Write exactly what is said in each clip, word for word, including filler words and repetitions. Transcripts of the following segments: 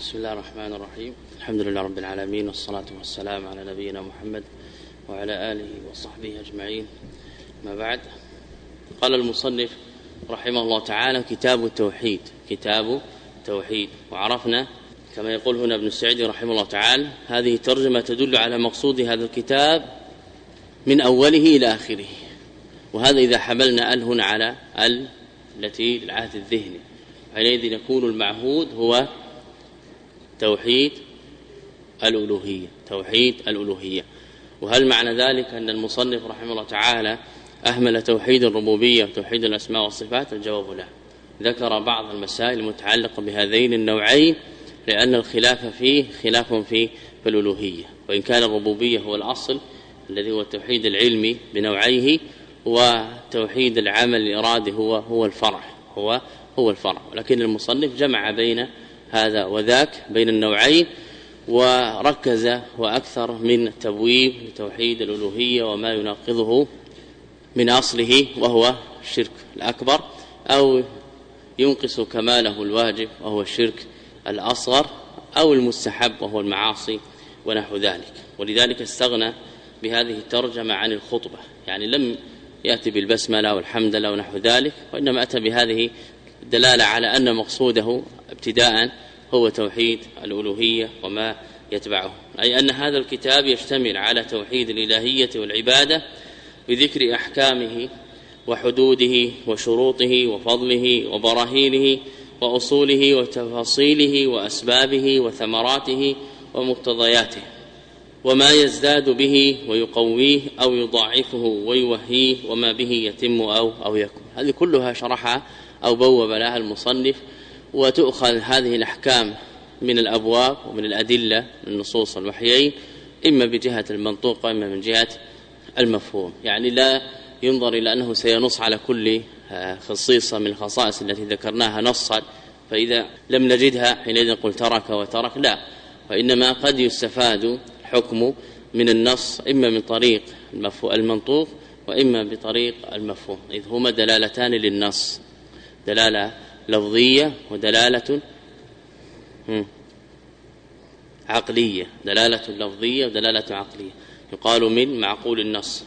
بسم الله الرحمن الرحيم. الحمد لله رب العالمين، والصلاة والسلام على نبينا محمد وعلى آله وصحبه أجمعين. ما بعد، قال المصنف رحمه الله تعالى: كتاب التوحيد. كتاب التوحيد. وعرفنا كما يقول هنا ابن السعدي رحمه الله تعالى هذه ترجمة تدل على مقصود هذا الكتاب من أوله إلى آخره، وهذا إذا حملنا ال هنا على ال التي للعهد الذهني، حينئذ يكون المعهود هو توحيد الألوهية. توحيد الألوهية. وهل معنى ذلك أن المصنف رحمه الله تعالى أهمل توحيد الربوبية وتوحيد الأسماء والصفات؟ الجواب لا. ذكر بعض المسائل المتعلقة بهذين النوعين لأن الخلاف فيه خلاف في الألوهية، وإن كان الربوبية هو الأصل الذي هو التوحيد العلمي بنوعيه، وتوحيد العمل الإرادي هو هو الفرع هو هو الفرع ولكن المصنف جمع بين هذا وذاك، بين النوعين، وركز وأكثر من تبويب لتوحيد الألوهية وما يناقضه من أصله وهو الشرك الأكبر، أو ينقص كماله الواجب وهو الشرك الأصغر، أو المستحب وهو المعاصي ونحو ذلك. ولذلك استغنى بهذه الترجمة عن الخطبة، يعني لم يأتي بالبسملة والحمدلله ونحو ذلك، وإنما أتى بهذه الدلالة على أن مقصوده ابتداء هو توحيد الألوهية وما يتبعه، أي أن هذا الكتاب يشتمل على توحيد الإلهية والعبادة بذكر أحكامه وحدوده وشروطه وفضله وبراهينه وأصوله وتفاصيله وأسبابه وثمراته ومقتضياته، وما يزداد به ويقويه أو يضاعفه ويوهيه، وما به يتم أو أو يكون. هذه كلها شرحها أو بوب لها المصنف، وتؤخذ هذه الأحكام من الأبواب ومن الأدلة من النصوص الوحيين، إما بجهة المنطوق وإما من جهة المفهوم. يعني لا ينظر إلى أنه سينص على كل خصيصة من الخصائص التي ذكرناها نصا، فإذا لم نجدها حينئذ نقول ترك وترك، لا، وإنما قد يستفاد حكم من النص إما من طريق المنطوق وإما بطريق المفهوم، إذ هما دلالتان للنص، دلالة لفظية ودلالة عقلية. دلالة لفظية ودلالة عقلية يقال من معقول النص.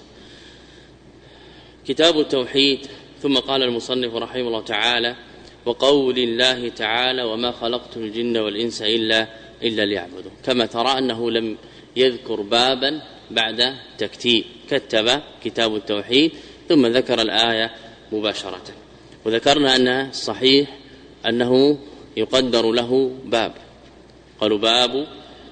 كتاب التوحيد. ثم قال المصنف رحمه الله تعالى: وقول الله تعالى: وما خلقت الجن والإنس إلا إلا ليعبدون. كما ترى أنه لم يذكر بابا بعد تكتيب، كتب كتاب التوحيد ثم ذكر الآية مباشرة. وذكرنا أن الصحيح أنه يقدر له باب، قالوا باب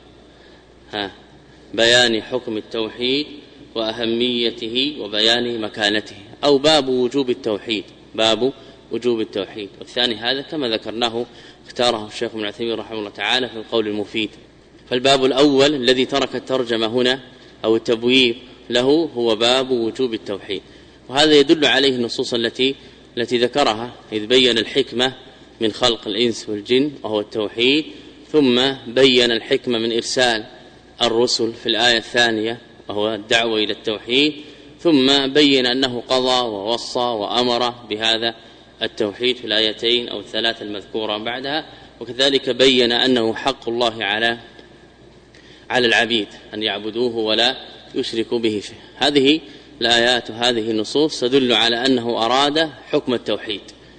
ها بيان حكم التوحيد وأهميته وبيان مكانته، أو باب وجوب التوحيد، باب وجوب التوحيد. والثاني هذا كما ذكرناه اختاره الشيخ ابن عثيمين رحمه الله تعالى في القول المفيد. فالباب الأول الذي ترك الترجمة هنا أو التبويب له هو باب وجوب التوحيد، وهذا يدل عليه النصوص التي التي ذكرها، إذ بين الحكمة من خلق الإنس والجن وهو التوحيد، ثم بين الحكمة من إرسال الرسل في الآية الثانية وهو الدعوة إلى التوحيد، ثم بين أنه قضى ووصى وأمر بهذا التوحيد في الآيتين أو الثلاث المذكورة بعدها، وكذلك بين أنه حق الله على على العبيد أن يعبدوه ولا يشركوا به شيء. هذه الآيات وهذه النصوص تدل على أنه أراد حكم التوحيد،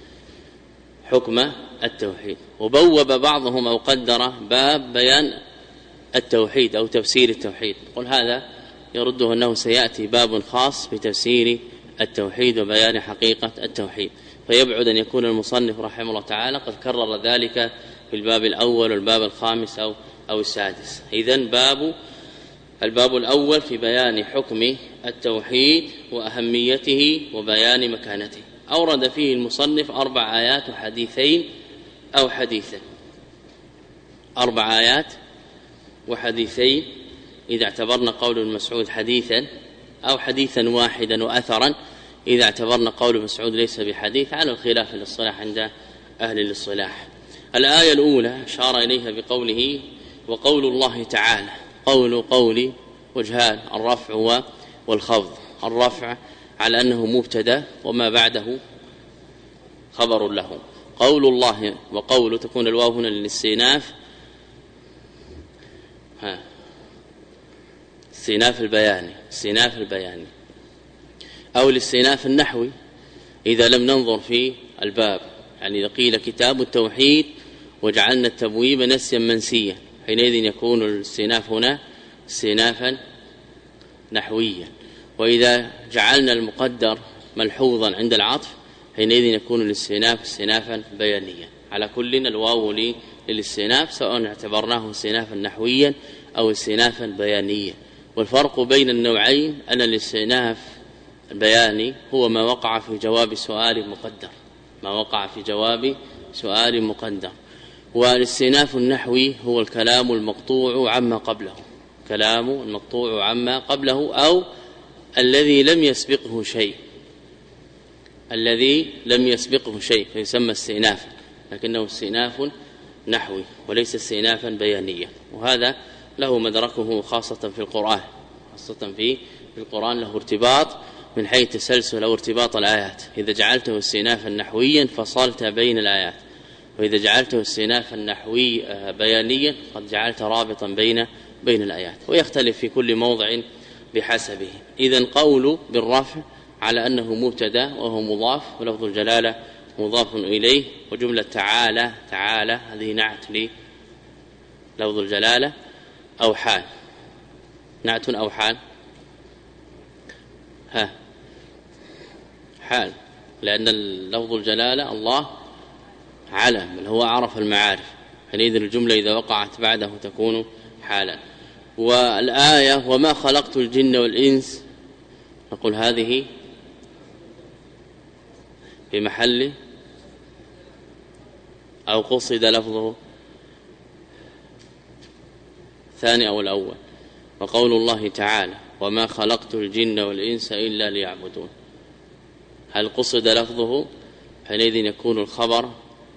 حكم التوحيد. وبوب بعضهم أو قدر باب بيان التوحيد أو تفسير التوحيد، قل هذا يرده أنه سيأتي باب خاص بتفسير التوحيد وبيان حقيقة التوحيد، فيبعد أن يكون المصنف رحمه الله تعالى قد كرر ذلك في الباب الأول والباب الخامس أو أو السادس. إذن باب الباب الأول في بيان حكم التوحيد وأهميته وبيان مكانته. أورد فيه المصنف أربع آيات وحديثين أو حديثا، أربع آيات وحديثين إذا اعتبرنا قول ابن مسعود حديثا، أو حديثا واحدا وأثرا إذا اعتبرنا قول ابن مسعود ليس بحديث، على الخلاف للصلاح عند أهل الاصطلاح. الآية الأولى أشار إليها بقوله: وقول الله تعالى. قول قولي وجهان، الرفع والخفض. الرفع على أنه مبتدا وما بعده خبر له، قول الله وقول تكون الواو هنا للاستئناف ها استئناف البياني استئناف البياني أو الاستئناف النحوي إذا لم ننظر في الباب، يعني إذا قيل كتاب التوحيد وجعلنا التبويب نسيا منسيا حينئذ يكون الاستئناف هنا استئنافا نحويا، وإذا جعلنا المقدر ملحوظا عند العطف حينئذ يكون الاستئناف استئنافا بيانيا. على كل الواو للاستئناف سواء اعتبرناه استئنافا نحويا أو استئنافا بيانيا. والفرق بين النوعين أن الاستئناف البياني هو ما وقع في جواب سؤال مقدر ما وقع في جواب سؤال مقدر والاستئناف النحوي هو الكلام المقطوع عما قبله كلام المقطوع عما قبله أو الذي لم يسبقه شيء الذي لم يسبقه شيء فيسمى استئنافا، لكنه استئناف نحوي وليس استئنافا بيانيا. وهذا له مدركه خاصة في القرآن خاصة في القرآن له ارتباط من حيث تسلسل أو ارتباط الآيات. إذا جعلته استئنافا نحويا فصلت بين الآيات، وإذا جعلته استئنافا نحوي بيانيا قد جعلت رابطا بين بين الآيات، ويختلف في كل موضع بحسبه. إذن قول بالرفع على أنه مبتدا وهو مضاف ولفظ الجلالة مضاف إليه، وجملة تعالى تعالى هذه نعت لفظ الجلالة أو حال نعت أو حال ها حال، لأن لفظ الجلالة الله علم بل هو عرف المعارف، حينئذ الجملة إذا وقعت بعده تكون حالا. والآية وما خلقت الجن والإنس نقول هذه في محل أو قصد لفظه ثاني أو الأول. وقول الله تعالى وما خلقت الجن والإنس إلا ليعبدون هل قصد لفظه؟ حينئذ يكون الخبر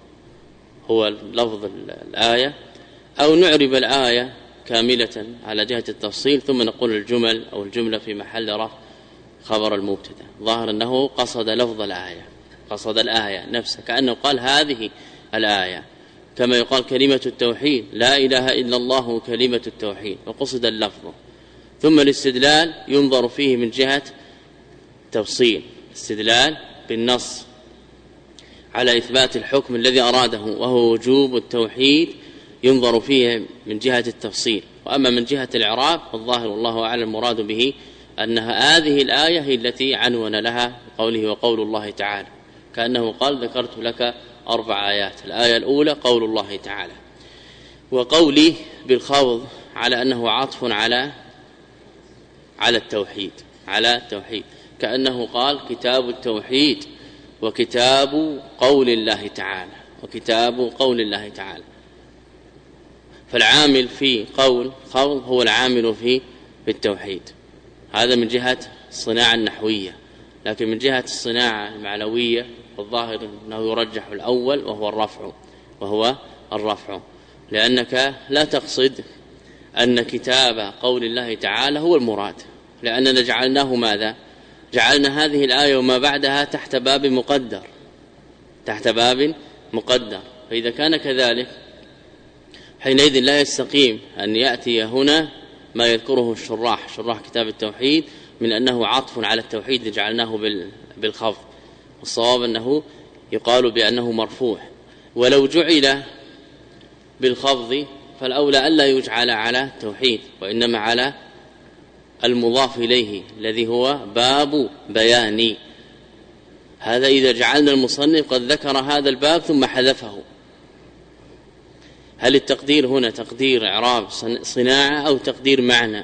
هو لفظ الآية، أو نعرب الآية كاملة على جهة التفصيل ثم نقول الجمل أو الجملة في محل رفع خبر المبتدا. ظاهر أنه قصد لفظ الآية قصد الآية نفسها كأنه قال هذه الآية، كما يقال كلمة التوحيد لا إله إلا الله كلمة التوحيد وقصد اللفظ. ثم الاستدلال ينظر فيه من جهة تفصيل استدلال بالنص على إثبات الحكم الذي أراده وهو وجوب التوحيد ينظر فيه من جهة التفصيل. وأما من جهة الإعراب فالظاهر والله أعلم المراد به أنها هذه الآية هي التي عنون لها قوله وقول الله تعالى، كأنه قال ذكرت لك أربع آيات. الآية الأولى قول الله تعالى، وقوله بالخوض على أنه عطف على على التوحيد على التوحيد كأنه قال كتاب التوحيد وكتاب قول الله تعالى وكتاب قول الله تعالى. فالعامل في قول خوض هو العامل في التوحيد، هذا من جهة الصناعة النحوية. لكن من جهة الصناعة المعنوية فالظاهر أنه يرجح الأول وهو الرفع وهو الرفع لأنك لا تقصد أن كتاب قول الله تعالى هو المراد، لأننا جعلناه ماذا؟ جعلنا هذه الآية وما بعدها تحت باب مقدر تحت باب مقدر فإذا كان كذلك حينئذ لا يستقيم أن يأتي هنا ما يذكره الشراح شراح كتاب التوحيد من أنه عطف على التوحيد جعلناه بالخفض، والصواب أنه يقال بأنه مرفوع. ولو جعل بالخفض فالأولى ألا يجعل على التوحيد وإنما على المضاف إليه الذي هو باب بياني. هذا إذا جعلنا المصنف قد ذكر هذا الباب ثم حذفه. هل التقدير هنا تقدير إعراب صناعة أو تقدير معنى؟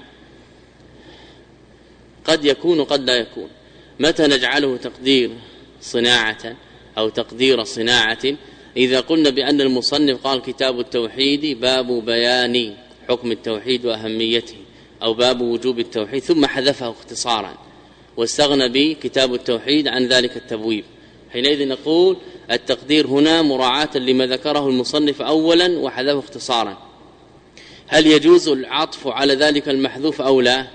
قد يكون قد لا يكون. متى نجعله تقدير صناعة أو تقدير صناعة؟ إذا قلنا بأن المصنف قال كتاب التوحيد باب بيان حكم التوحيد وأهميته أو باب وجوب التوحيد ثم حذفه اختصارا واستغنى بكتاب التوحيد عن ذلك التبويب، حينئذ نقول التقدير هنا مراعاة لما ذكره المصنف أولا وحذفه اختصارا. هل يجوز العطف على ذلك المحذوف أو لا؟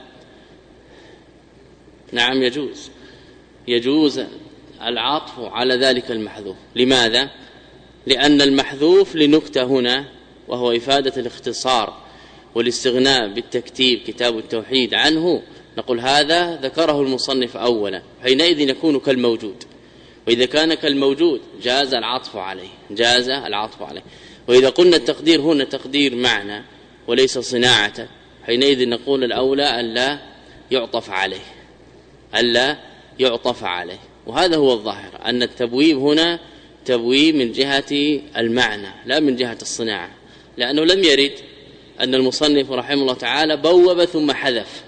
نعم يجوز يجوز العطف على ذلك المحذوف. لماذا؟ لأن المحذوف لنكتة هنا وهو إفادة الاختصار، والاستغناء بالتكتيب كتاب التوحيد عنه نقول هذا ذكره المصنف أولا، حينئذ يكون كالموجود، وإذا كان كالموجود جاز العطف عليه جاز العطف عليه وإذا قلنا التقدير هنا تقدير معنى وليس صناعة، حينئذ نقول الأولى ألا يعطف عليه ألا يعطف عليه. وهذا هو الظاهر أن التبويب هنا تبويب من جهة المعنى لا من جهة الصناعة، لأنه لم يرد أن المصنف رحمه الله تعالى بوب ثم حذف،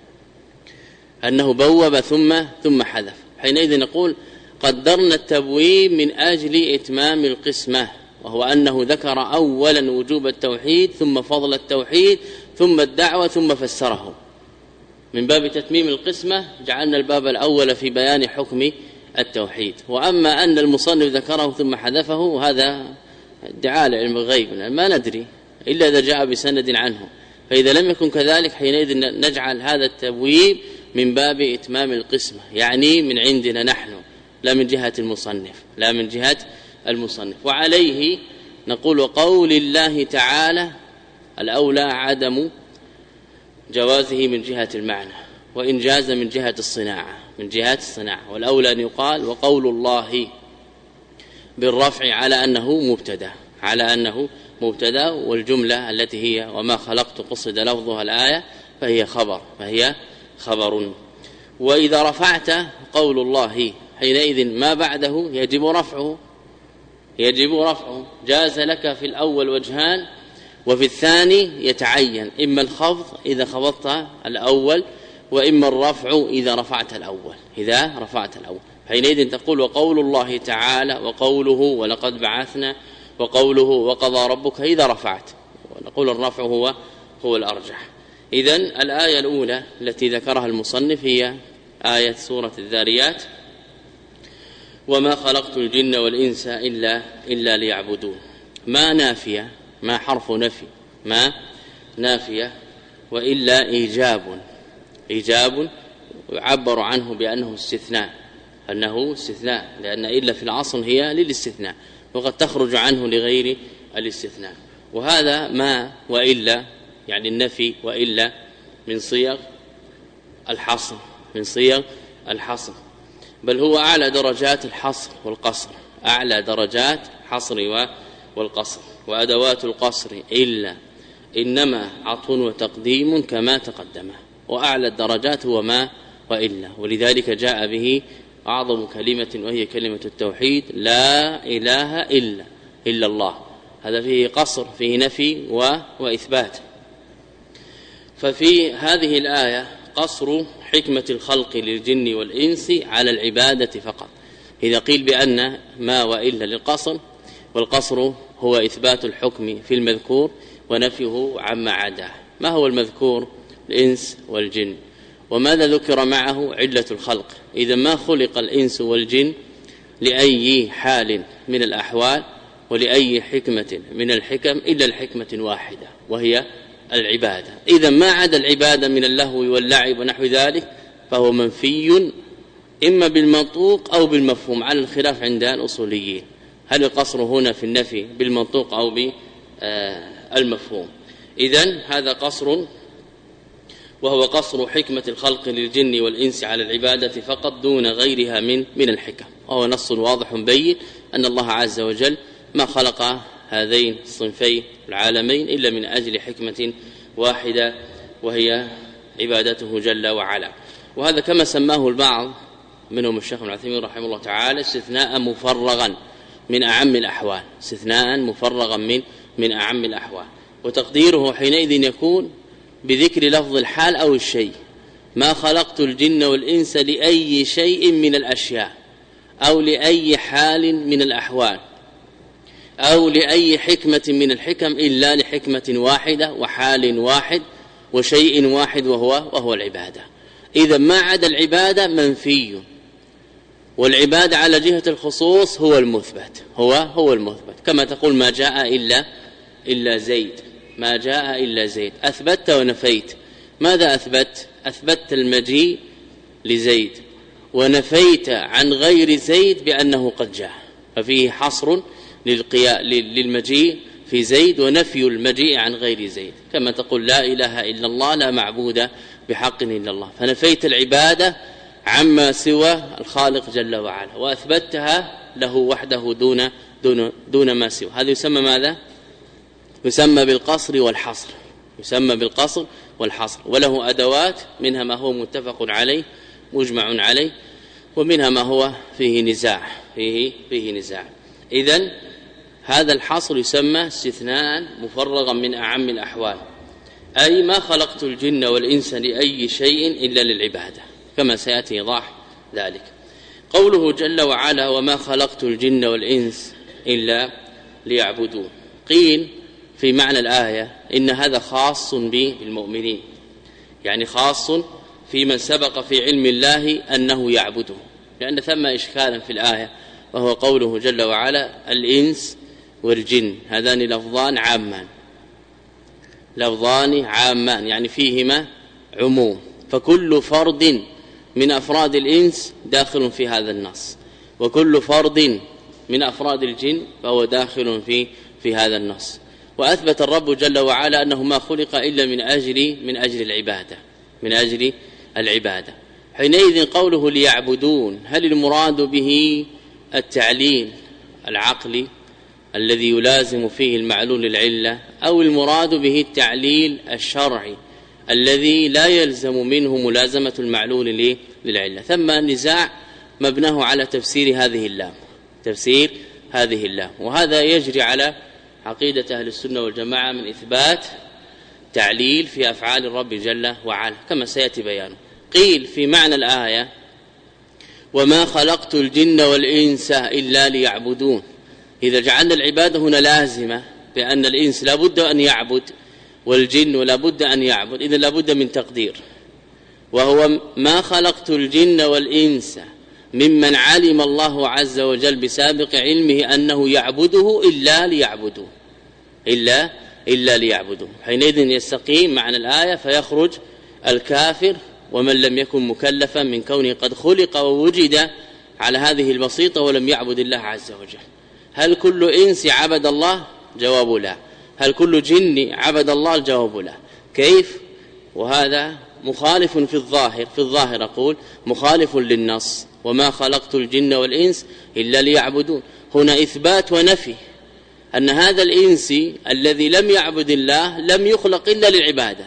أنه بوب ثم ثم حذف، حينئذ نقول قدرنا التبويب من أجل إتمام القسمة، وهو أنه ذكر أولا وجوب التوحيد ثم فضل التوحيد ثم الدعوة ثم فسره. من باب تتميم القسمة جعلنا الباب الأول في بيان حكم التوحيد. وأما أن المصنف ذكره ثم حذفه هذا ادعاء لعلم الغيب ما ندري إلا إذا جاء بسند عنه، فإذا لم يكن كذلك حينئذ نجعل هذا التبويب من باب إتمام القسمة، يعني من عندنا نحن لا من جهة المصنف لا من جهة المصنف. وعليه نقول قول الله تعالى الأولى عدم جوازه من جهة المعنى، وإن جاز من جهة الصناعة من جهة الصناعة، والأولى أن يقال وقول الله بالرفع على أنه مبتدا على أنه مبتدا والجملة التي هي وما خلقت قصد لفظها الآية فهي خبر فهي خبر. وإذا رفعت قول الله حينئذ ما بعده يجب رفعه يجب رفعه جاز لك في الأول وجهان، وفي الثاني يتعين إما الخفض إذا خفضت الأول وإما الرفع إذا رفعت الأول إذا رفعت الأول حينئذ تقول وقول الله تعالى وقوله ولقد بعثنا وقوله وقضى ربك إذا رفعت، ونقول الرفع هو هو الأرجح. إذن الآية الأولى التي ذكرها المصنف هي آية سورة الذاريات وما خلقت الجن والإنس إلا إلا ليعبدون. ما نافية ما حرف نفي ما نافية وإلا إيجاب إيجاب يعبر عنه بأنه استثناء أنه استثناء لأن إلا في العصر هي للاستثناء وقد تخرج عنه لغير الاستثناء. وهذا ما وإلا يعني النفي وإلا من صيغ الحصر من صيغ الحصر بل هو أعلى درجات الحصر والقصر أعلى درجات حصر والقصر. وأدوات القصر إلا إنما عطف وتقديم كما تقدم، وأعلى الدرجات هو ما وإلا، ولذلك جاء به أعظم كلمة وهي كلمة التوحيد لا إله إلا إلا الله. هذا فيه قصر فيه نفي وإثبات. ففي هذه الآية قصر حكمة الخلق للجن والإنس على العبادة فقط. إذا قيل بأن ما وإلا للقصر، والقصر هو إثبات الحكم في المذكور ونفيه عما عداه. ما هو المذكور؟ الإنس والجن. وماذا ذكر معه؟ علة الخلق. إذا ما خلق الإنس والجن لأي حال من الأحوال ولأي حكمة من الحكم إلا الحكمة واحدة وهي العبادة. إذا ما عدا العبادة من اللهو واللعب ونحو ذلك فهو منفي إما بالمنطوق أو بالمفهوم على الخلاف عند الأصوليين، هل القصر هنا في النفي بالمنطوق أو بالمفهوم؟ إذن هذا قصر وهو قصر حكمة الخلق للجن والإنس على العبادة فقط دون غيرها من من الحكم. وهو نص واضح بين أن الله عز وجل ما خلق هذين الصنفين العالمين إلا من أجل حكمة واحدة وهي عبادته جل وعلا. وهذا كما سماه البعض منهم الشيخ ابن عثيمين رحمه الله تعالى استثناء مفرغا من أعم الأحوال استثناء مفرغا من من أعم الأحوال. وتقديره حينئذ يكون بذكر لفظ الحال أو الشيء. ما خلقت الجن والإنس لأي شيء من الأشياء أو لأي حال من الأحوال أو لأي حكمة من الحكم إلا لحكمة واحدة وحال واحد وشيء واحد وهو وهو العبادة. إذا ما عدا العبادة منفي، والعبادة على جهة الخصوص هو المثبت هو هو المثبت كما تقول ما جاء إلا إلا زيد ما جاء إلا زيد. أثبت ونفيت. ماذا أثبت؟ أثبت المجيء لزيد ونفيت عن غير زيد بأنه قد جاء، ففيه حصر للقياء للمجيء في زيد ونفي المجيء عن غير زيد، كما تقول لا إله إلا الله لا معبود بحق إلا الله، فنفيت العبادة عما سوى الخالق جل وعلا وأثبتها له وحده دون دون دون ما سوى. هذا يسمى ماذا؟ يسمى بالقصر والحصر، يسمى بالقصر والحصر، وله أدوات، منها ما هو متفق عليه مجمع عليه، ومنها ما هو فيه نزاع فيه فيه نزاع. إذن هذا الحصر يسمى استثناء مفرغا من أعم الأحوال، أي ما خلقت الجن والإنس لأي شيء إلا للعبادة، كما سيأتي إيضاح ذلك. قوله جل وعلا وما خلقت الجن والإنس إلا ليعبدون، قيل في معنى الآية إن هذا خاص بالمؤمنين، يعني خاص في من سبق في علم الله أنه يعبده، لأن ثم إشكالا في الآية وهو قوله جل وعلا الإنس والجن، هذان لفظان عامان لفظان عامان يعني فيهما عموم، فكل فرد من أفراد الإنس داخل في هذا النص، وكل فرد من أفراد الجن فهو داخل في في هذا النص. وأثبت الرب جل وعلا أنه ما خلق إلا من أجل من أجل العبادة من أجل العبادة. حينئذ قوله ليعبدون، هل المراد به التعليل العقلي الذي يلازم فيه المعلول للعلة، أو المراد به التعليل الشرعي الذي لا يلزم منه ملازمة المعلول للعلة؟ ثم نزاع مبناه على تفسير هذه اللام تفسير هذه اللام وهذا يجري على عقيدة أهل السنة والجماعة من إثبات تعليل في أفعال الرب جل وعلا كما سيأتي بيانه. قيل في معنى الآية وما خلقت الجن والإنس إلا ليعبدون، إذا جعلنا العبادة هنا لازمة بأن الإنس لا بد أن يعبد والجن لا بد أن يعبد، إذا لا بد من تقدير، وهو ما خلقت الجن والإنس ممن علم الله عز وجل بسابق علمه أنه يعبده إلا ليعبدوا إلا إلا ليعبدوا. حينئذ يستقيم معنى الآية فيخرج الكافر ومن لم يكن مكلفا من كونه قد خلق ووجد على هذه البسيطة ولم يعبد الله عز وجل. هل كل إنس عبد الله؟ جواب لا. هل كل جن عبد الله؟ الجواب لا. كيف؟ وهذا مخالف في الظاهر في الظاهر أقول مخالف للنص، وما خلقت الجن والإنس إلا ليعبدون، هنا إثبات ونفي أن هذا الإنس الذي لم يعبد الله لم يخلق إلا للعبادة،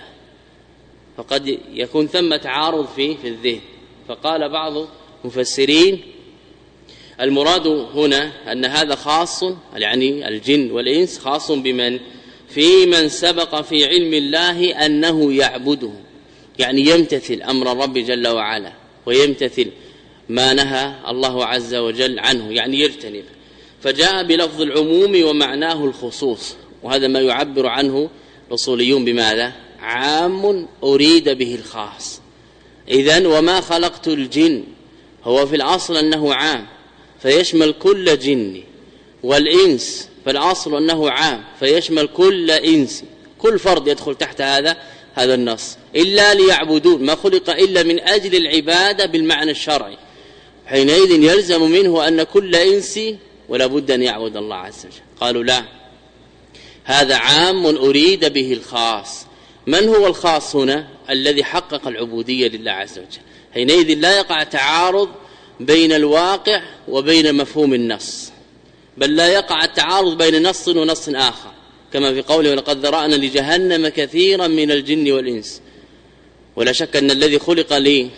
فقد يكون ثم تعارض فيه في الذهن. فقال بعض المفسرين المراد هنا أن هذا خاص، يعني الجن والإنس خاص بمن في من سبق في علم الله أنه يعبده، يعني يمتثل أمر الرب جل وعلا ويمتثل ما نهى الله عز وجل عنه، يعني يجتنب. فجاء بلفظ العموم ومعناه الخصوص، وهذا ما يعبر عنه الأصوليون بماذا؟ عام أريد به الخاص. إذن وما خلقت الجن هو في الأصل أنه عام فيشمل كل جن، والإنس فالأصل أنه عام فيشمل كل إنس، كل فرد يدخل تحت هذا هذا النص. إلا ليعبدون، ما خلق إلا من أجل العبادة بالمعنى الشرعي، حينئذ يلزم منه أن كل إنس ولا بد أن يعبد الله عز وجل. قالوا لا، هذا عام أريد به الخاص. من هو الخاص هنا؟ الذي حقق العبودية لله عز وجل. حينئذ لا يقع تعارض بين الواقع وبين مفهوم النص، بل لا يقع التعارض بين نص ونص آخر، كما في قوله ولقد ذرأنا لجهنم كثيرا من الجن والإنس. ولا شك أن الذي خلق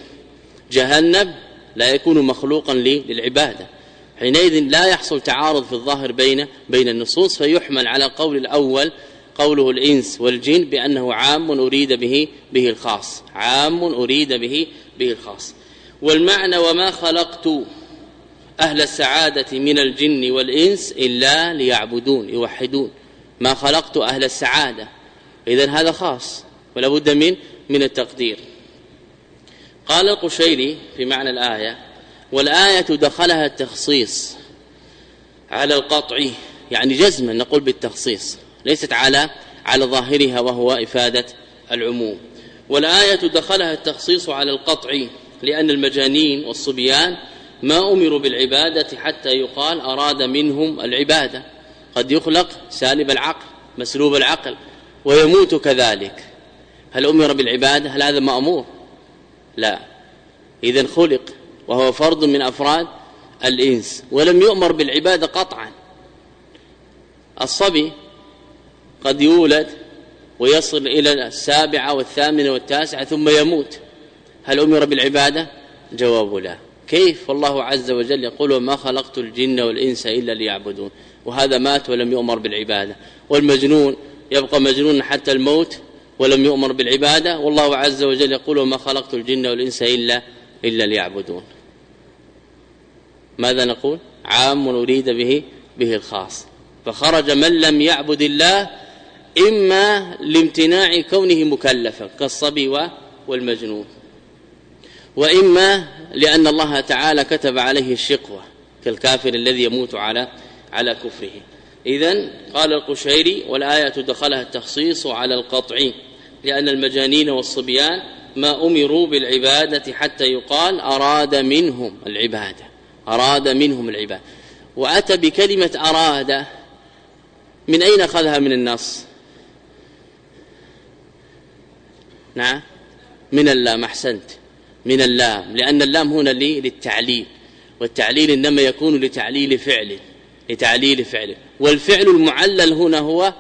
لجهنم لا يكون مخلوقا للعبادة، حينئذ لا يحصل تعارض في الظاهر بين بين النصوص، فيحمل على قول الأول قوله الإنس والجن بأنه عام أريد به به الخاص، عام أريد به به الخاص. والمعنى وما خلقت أهل السعادة من الجن والإنس إلا ليعبدون يوحدون، ما خلقت أهل السعادة، إذن هذا خاص ولا بد من من التقدير. قال القشيري في معنى الآية والآية دخلها التخصيص على القطع، يعني جزما نقول بالتخصيص، ليست على على ظاهرها وهو إفادة العموم. والآية دخلها التخصيص على القطع لأن المجانين والصبيان ما أمروا بالعبادة حتى يقال أراد منهم العبادة، قد يخلق سالب العقل مسلوب العقل ويموت كذلك، هل أمر بالعبادة؟ هل هذا مأمور؟ لا. إذن خلق وهو فرد من أفراد الإنس ولم يؤمر بالعبادة قطعا. الصبي قد يولد ويصل إلى السابعة والثامنة والتاسعة ثم يموت، هل أمر بالعبادة؟ جواب لا. كيف؟ والله عز وجل يقول وما خلقت الجن والإنس إلا ليعبدون، وهذا مات ولم يؤمر بالعبادة. والمجنون يبقى مجنون حتى الموت ولم يؤمر بالعبادة، والله عز وجل يقول وما خلقت الجن والإنس إلا إلا ليعبدون. ماذا نقول؟ عام أريد به به الخاص، فخرج من لم يعبد الله إما لامتناع كونه مكلفا كالصبي والمجنون، وإما لأن الله تعالى كتب عليه الشقوة كالكافر الذي يموت على على كفره. إذن قال القشيري والآية دخلها التخصيص على القطع، لأن المجانين والصبيان ما أمروا بالعبادة حتى يقال أراد منهم العبادة، أراد منهم العبادة. وأتى بكلمة أراد، من أين أخذها من النص؟ نعم من اللام، أحسنت، من اللام، لأن اللام هنا للتعليل، والتعليل إنما يكون لتعليل فعل لتعليل فعل والفعل المعلل هنا هو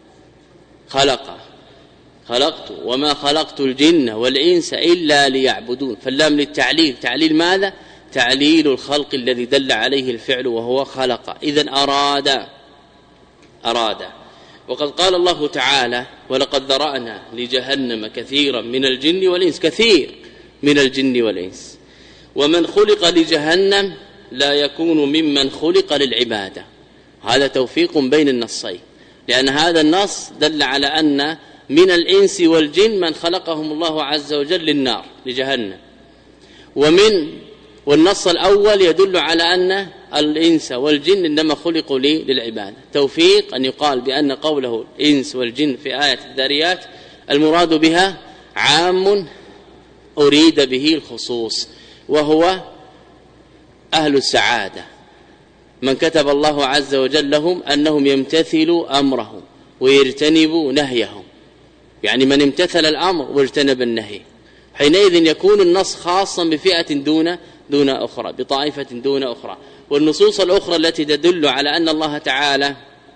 خلق خلقت وما خلقت الجن والإنس إلا ليعبدون، فاللام للتعليل. تعليل ماذا؟ تعليل الخلق الذي دل عليه الفعل وهو خلق. إذن أراد أراد وقد قال الله تعالى ولقد ذرأنا لجهنم كثيرا من الجن والإنس، كثير من الجن والإنس، ومن خلق لجهنم لا يكون ممن خلق للعبادة. هذا توفيق بين النصين، لأن هذا النص دل على أن من الإنس والجن من خلقهم الله عز وجل للنار لجهنم، ومن والنص الأول يدل على أن الإنس والجن إنما خلقوا للعبادة. توفيق أن يقال بأن قوله الإنس والجن في آية الذاريات المراد بها عام أريد به الخصوص، وهو أهل السعادة من كتب الله عز وجل لهم أنهم يمتثلوا أمره ويجتنبوا نهيهم، يعني من امتثل الأمر واجتنب النهي، حينئذ يكون النص خاصا بفئة دون دون أخرى، بطائفة دون أخرى. والنصوص الأخرى التي تدل على أن الله تعالى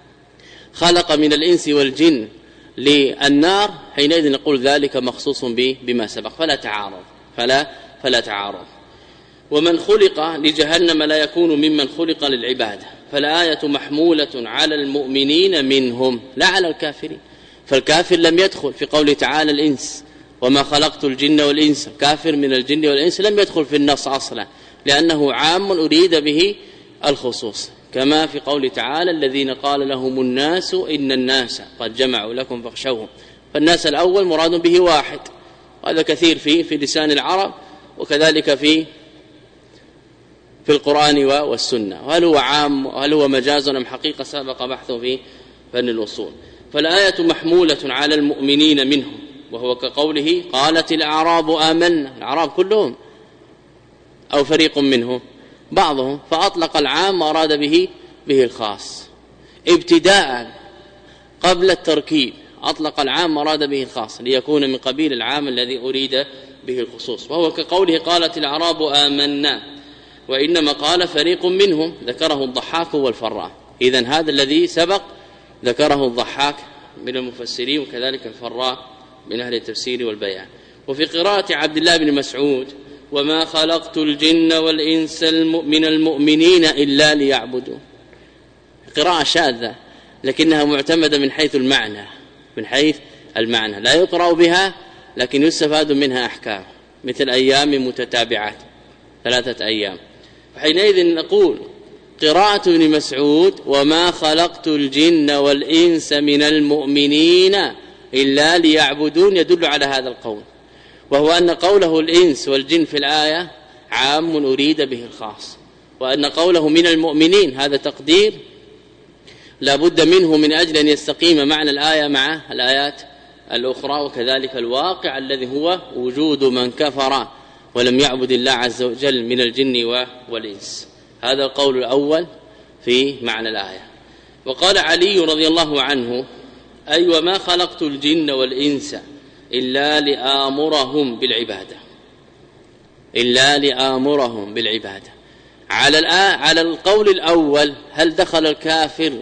خلق من الإنس والجن للنار، حينئذ نقول ذلك مخصوص به بما سبق، فلا تعارض فلا فلا تعارض. ومن خلق لجهنم لا يكون ممن خلق للعبادة، فالآية محمولة على المؤمنين منهم لا على الكافرين، فالكافر لم يدخل في قول تعالى الإنس وما خلقت الجن والإنس، كافر من الجن والإنس لم يدخل في النص أصلا، لأنه عام أريد به الخصوص، كما في قول تعالى الذين قال لهم الناس إن الناس قد جمعوا لكم فاخشوهم، فالناس الأول مراد به واحد، وهذا كثير فيه في لسان العرب وكذلك في في القرآن والسنة. وهل هو عام هل هو مجاز أم حقيقة سبق بحثه في فن الوصول. فالآية محمولة على المؤمنين منهم، وهو كقوله قالت الأعراب آمنا، الأعراب كلهم أو فريق منهم بعضهم، فأطلق العام وأراد به به الخاص ابتداء قبل التركيب، أطلق العام وأراد به الخاص ليكون من قبيل العام الذي أريد به الخصوص. وهو كقوله قالت الأعراب آمنا، وإنما قال فريق منهم، ذكره الضحاك والفراء. إذن هذا الذي سبق ذكره الضحاك من المفسرين وكذلك الفراء من أهل التفسير والبيان. وفي قراءة عبد الله بن مسعود وما خلقت الجن والإنس من المؤمنين إلا ليعبدون، قراءة شاذة لكنها معتمدة من حيث المعنى من حيث المعنى لا يقرأ بها، لكن يستفاد منها أحكام، مثل أيام متتابعات ثلاثة أيام. فحينئذ نقول قراءة ابن مسعود وما خلقت الجن والإنس من المؤمنين إلا ليعبدون يدل على هذا القول، وهو أن قوله الإنس والجن في الآية عام أريد به الخاص، وأن قوله من المؤمنين هذا تقدير لا بد منه من أجل أن يستقيم معنى الآية مع الآيات الأخرى، وكذلك الواقع الذي هو وجود من كفر ولم يعبد الله عز وجل من الجن والإنس. هذا القول الأول في معنى الآية. وقال علي رضي الله عنه أي وما خلقت الجن والإنس إلا لآمرهم بالعبادة إلا لآمرهم بالعبادة. على على القول الأول هل دخل الكافر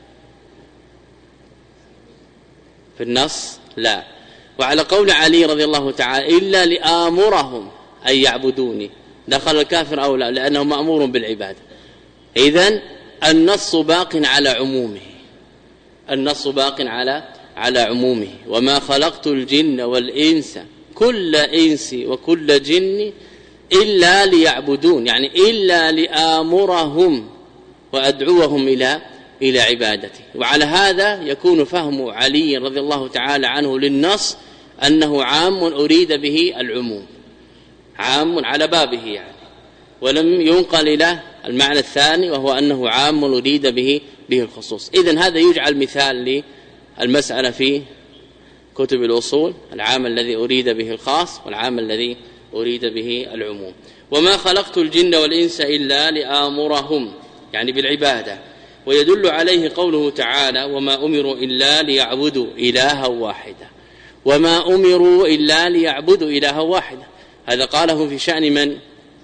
في النص؟ لا. وعلى قول علي رضي الله تعالى إلا لآمرهم أن يعبدوني دخل الكافر أو لا؟ لأنه مأمور بالعبادة. إذن النص باق على عمومه النص باق على على عمومه وما خلقت الجن والإنس كل إنس وكل جن إلا ليعبدون يعني إلا لآمرهم وأدعوهم إلى إلى عبادتي. وعلى هذا يكون فهم علي رضي الله تعالى عنه للنص أنه عام أريد به العموم عام على بابه يعني ولم ينقل إلى المعنى الثاني وهو أنه عام أريد به به الخصوص. إذن هذا يجعل مثال للمسألة في كتب الأصول العام الذي أريد به الخاص والعام الذي أريد به العموم. وما خلقت الجن والإنس إلا لآمرهم يعني بالعبادة. ويدل عليه قوله تعالى وما أمروا إلا ليعبدوا إلها واحدا وما أمروا إلا ليعبدوا إلها واحدا. هذا قاله في شأن من؟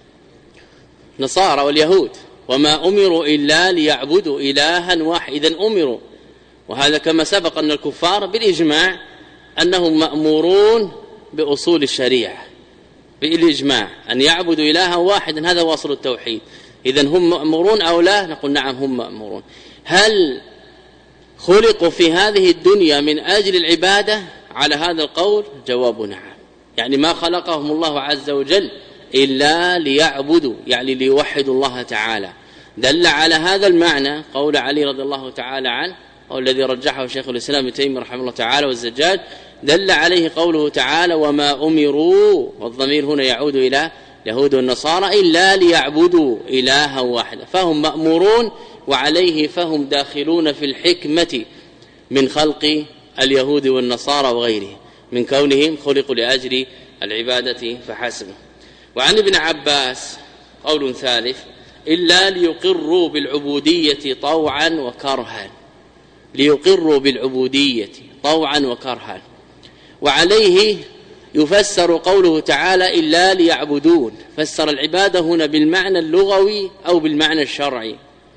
نصارى واليهود وما أمروا إلا ليعبدوا إلها واحدا. إذن أمروا وهذا كما سبق أن الكفار بالإجماع أنهم مأمورون بأصول الشريعة بالإجماع أن يعبدوا إلها واحدا هذا واصل التوحيد. إذن هم مأمورون أو لا؟ نقول نعم هم مأمورون. هل خلقوا في هذه الدنيا من أجل العبادة؟ على هذا القول جواب نعم يعني ما خلقهم الله عز وجل إلا ليعبدوا يعني ليوحدوا الله تعالى. دل على هذا المعنى قول علي رضي الله تعالى عنه والذي رجحه شيخ الإسلام ابن تيمية رحمه الله تعالى والزجاج دل عليه قوله تعالى وما أمروا والضمير هنا يعود إلى اليهود والنصارى إلا ليعبدوا إلها واحدا فهم مأمورون وعليه فهم داخلون في الحكمة من خلق اليهود والنصارى وغيرهم من كونهم خلقوا لأجل العبادة فحسب. وعن ابن عباس قول ثالث إلا ليقروا بالعبودية طوعا وكرها ليقروا بالعبودية طوعا وكرها. وعليه يفسر قوله تعالى إلا ليعبدون فسر العبادة هنا بالمعنى اللغوي أو بالمعنى الشرعي.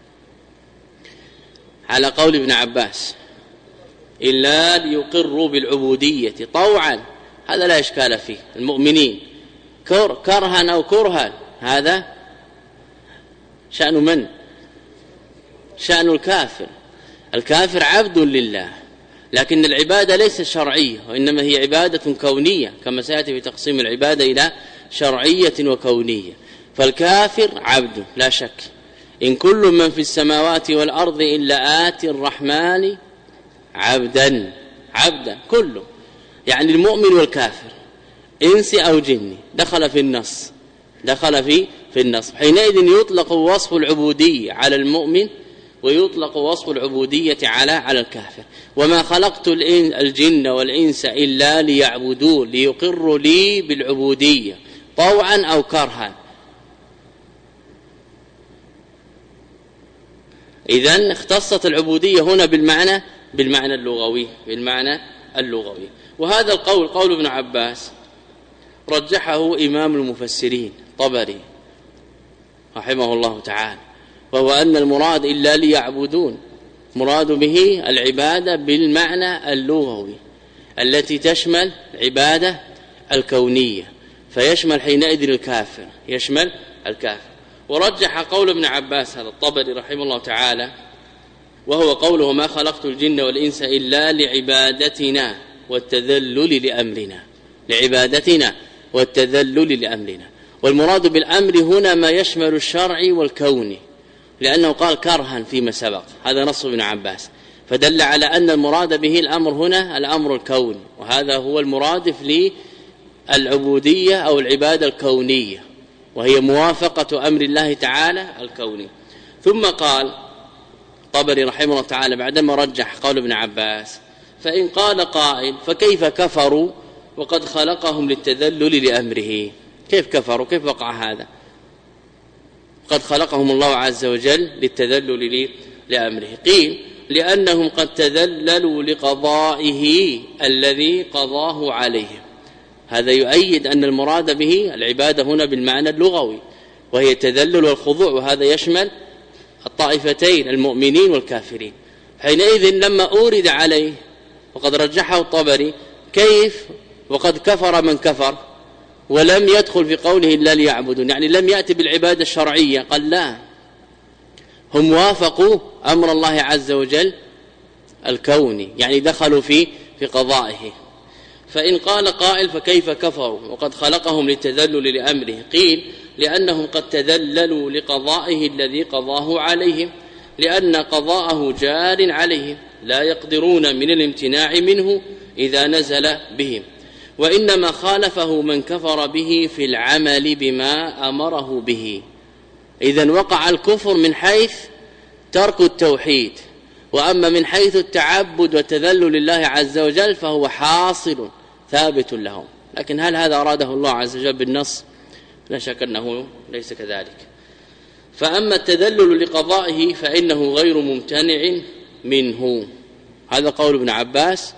على قول ابن عباس إلا ليقروا بالعبودية طوعا هذا لا إشكال فيه المؤمنين كرها أو كرها هذا شأن من؟ شأن الكافر. الكافر عبد لله لكن العبادة ليست شرعية وإنما هي عبادة كونية كما سيأتي في تقسيم العبادة إلى شرعية وكونية. فالكافر عبد لا شك إن كل من في السماوات والأرض إلا آتي الرحمن عبدا عبدا كله يعني المؤمن والكافر إنس أو جني دخل في النص دخل في في النص. حينئذ يطلق وصف العبودية على المؤمن ويطلق وصف العبودية على على الكافر. وما خلقت الجن والإنس إلا ليعبدون ليقروا لي بالعبودية طوعا أو كرها. إذن اختصت العبودية هنا بالمعنى بالمعنى اللغوي بالمعنى اللغوي. وهذا القول قول ابن عباس رجحه إمام المفسرين طبري رحمه الله تعالى وهو أن المراد إلا ليعبدون مراد به العبادة بالمعنى اللغوي التي تشمل العبادة الكونية فيشمل حينئذ الكافر يشمل الكافر. ورجح قول ابن عباس هذا الطبري رحمه الله تعالى وهو قوله ما خلقت الجن والإنس إلا لعبادتنا والتذلل لأمرنا لعبادتنا والتذلل لأمرنا. والمراد بالأمر هنا ما يشمل الشرعي والكوني لأنه قال كرها فيما سبق هذا نص ابن عباس فدل على أن المراد به الأمر هنا الأمر الكوني وهذا هو المرادف للعبودية أو العبادة الكونية وهي موافقة أمر الله تعالى الكوني. ثم قال طبري رحمه الله تعالى بعدما رجح قول ابن عباس فإن قال قائل فكيف كفروا وقد خلقهم للتذلل لأمره؟ كيف كفروا؟ كيف وقع هذا؟ قد خلقهم الله عز وجل للتذلل لأمره. قيل لأنهم قد تذللوا لقضائه الذي قضاه عليهم. هذا يؤيد أن المراد به العبادة هنا بالمعنى اللغوي وهي التذلل والخضوع، وهذا يشمل الطائفتين المؤمنين والكافرين. حينئذ لما أورد عليه وقد رجحه الطبري كيف وقد كفر من كفر ولم يدخل في قوله إلا ليعبدون، يعني لم يأتي بالعبادة الشرعية، قال لا، هم وافقوا أمر الله عز وجل الكوني، يعني دخلوا في في قضائه. فإن قال قائل فكيف كفروا وقد خلقهم للتذلل لأمره؟ قيل لأنهم قد تذللوا لقضائه الذي قضاه عليهم، لأن قضاءه جار عليهم لا يقدرون من الامتناع منه إذا نزل بهم، وإنما خالفه من كفر به في العمل بما أمره به. إذن وقع الكفر من حيث ترك التوحيد، وأما من حيث التعبد والتذلل لله عز وجل فهو حاصل ثابت لهم. لكن هل هذا أراده الله عز وجل بالنص؟ لا شك أنه ليس كذلك. فأما التذلل لقضائه فإنه غير ممتنع منه. هذا قول ابن عباس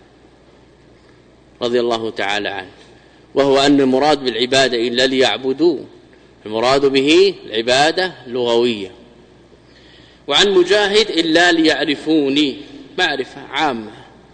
رضي الله تعالى عنه، وهو أن المراد بالعبادة إلا ليعبدوا، المراد به العبادة لغوية. وعن مجاهد إلا ليعرفوني، معرفة عامة.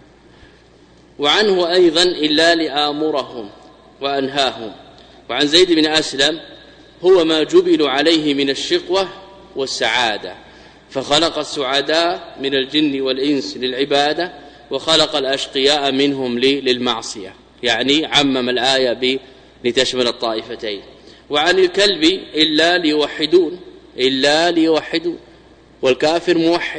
وعنه أيضا إلا لآمرهم وأنهاهم. وعن زيد بن أسلم هو ما جبلوا عليه من الشقوة والسعادة، فخلق السعداء من الجن والإنس للعبادة وخلق الأشقياء منهم للمعصية، يعني عمم الآية لتشمل الطائفتين. وعن الكلب إلا ليوحدون، إلا ليوحدون، والكافر موحد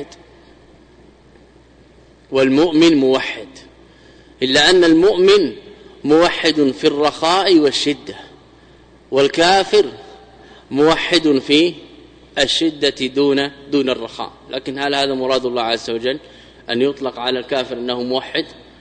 والمؤمن موحد، إلا أن المؤمن موحد في الرخاء والشدة، والكافر موحد في الشدة دون دون الرخاء. لكن هل هذا مراد الله عز وجل أن يطلق على الكافر أنه موحد؟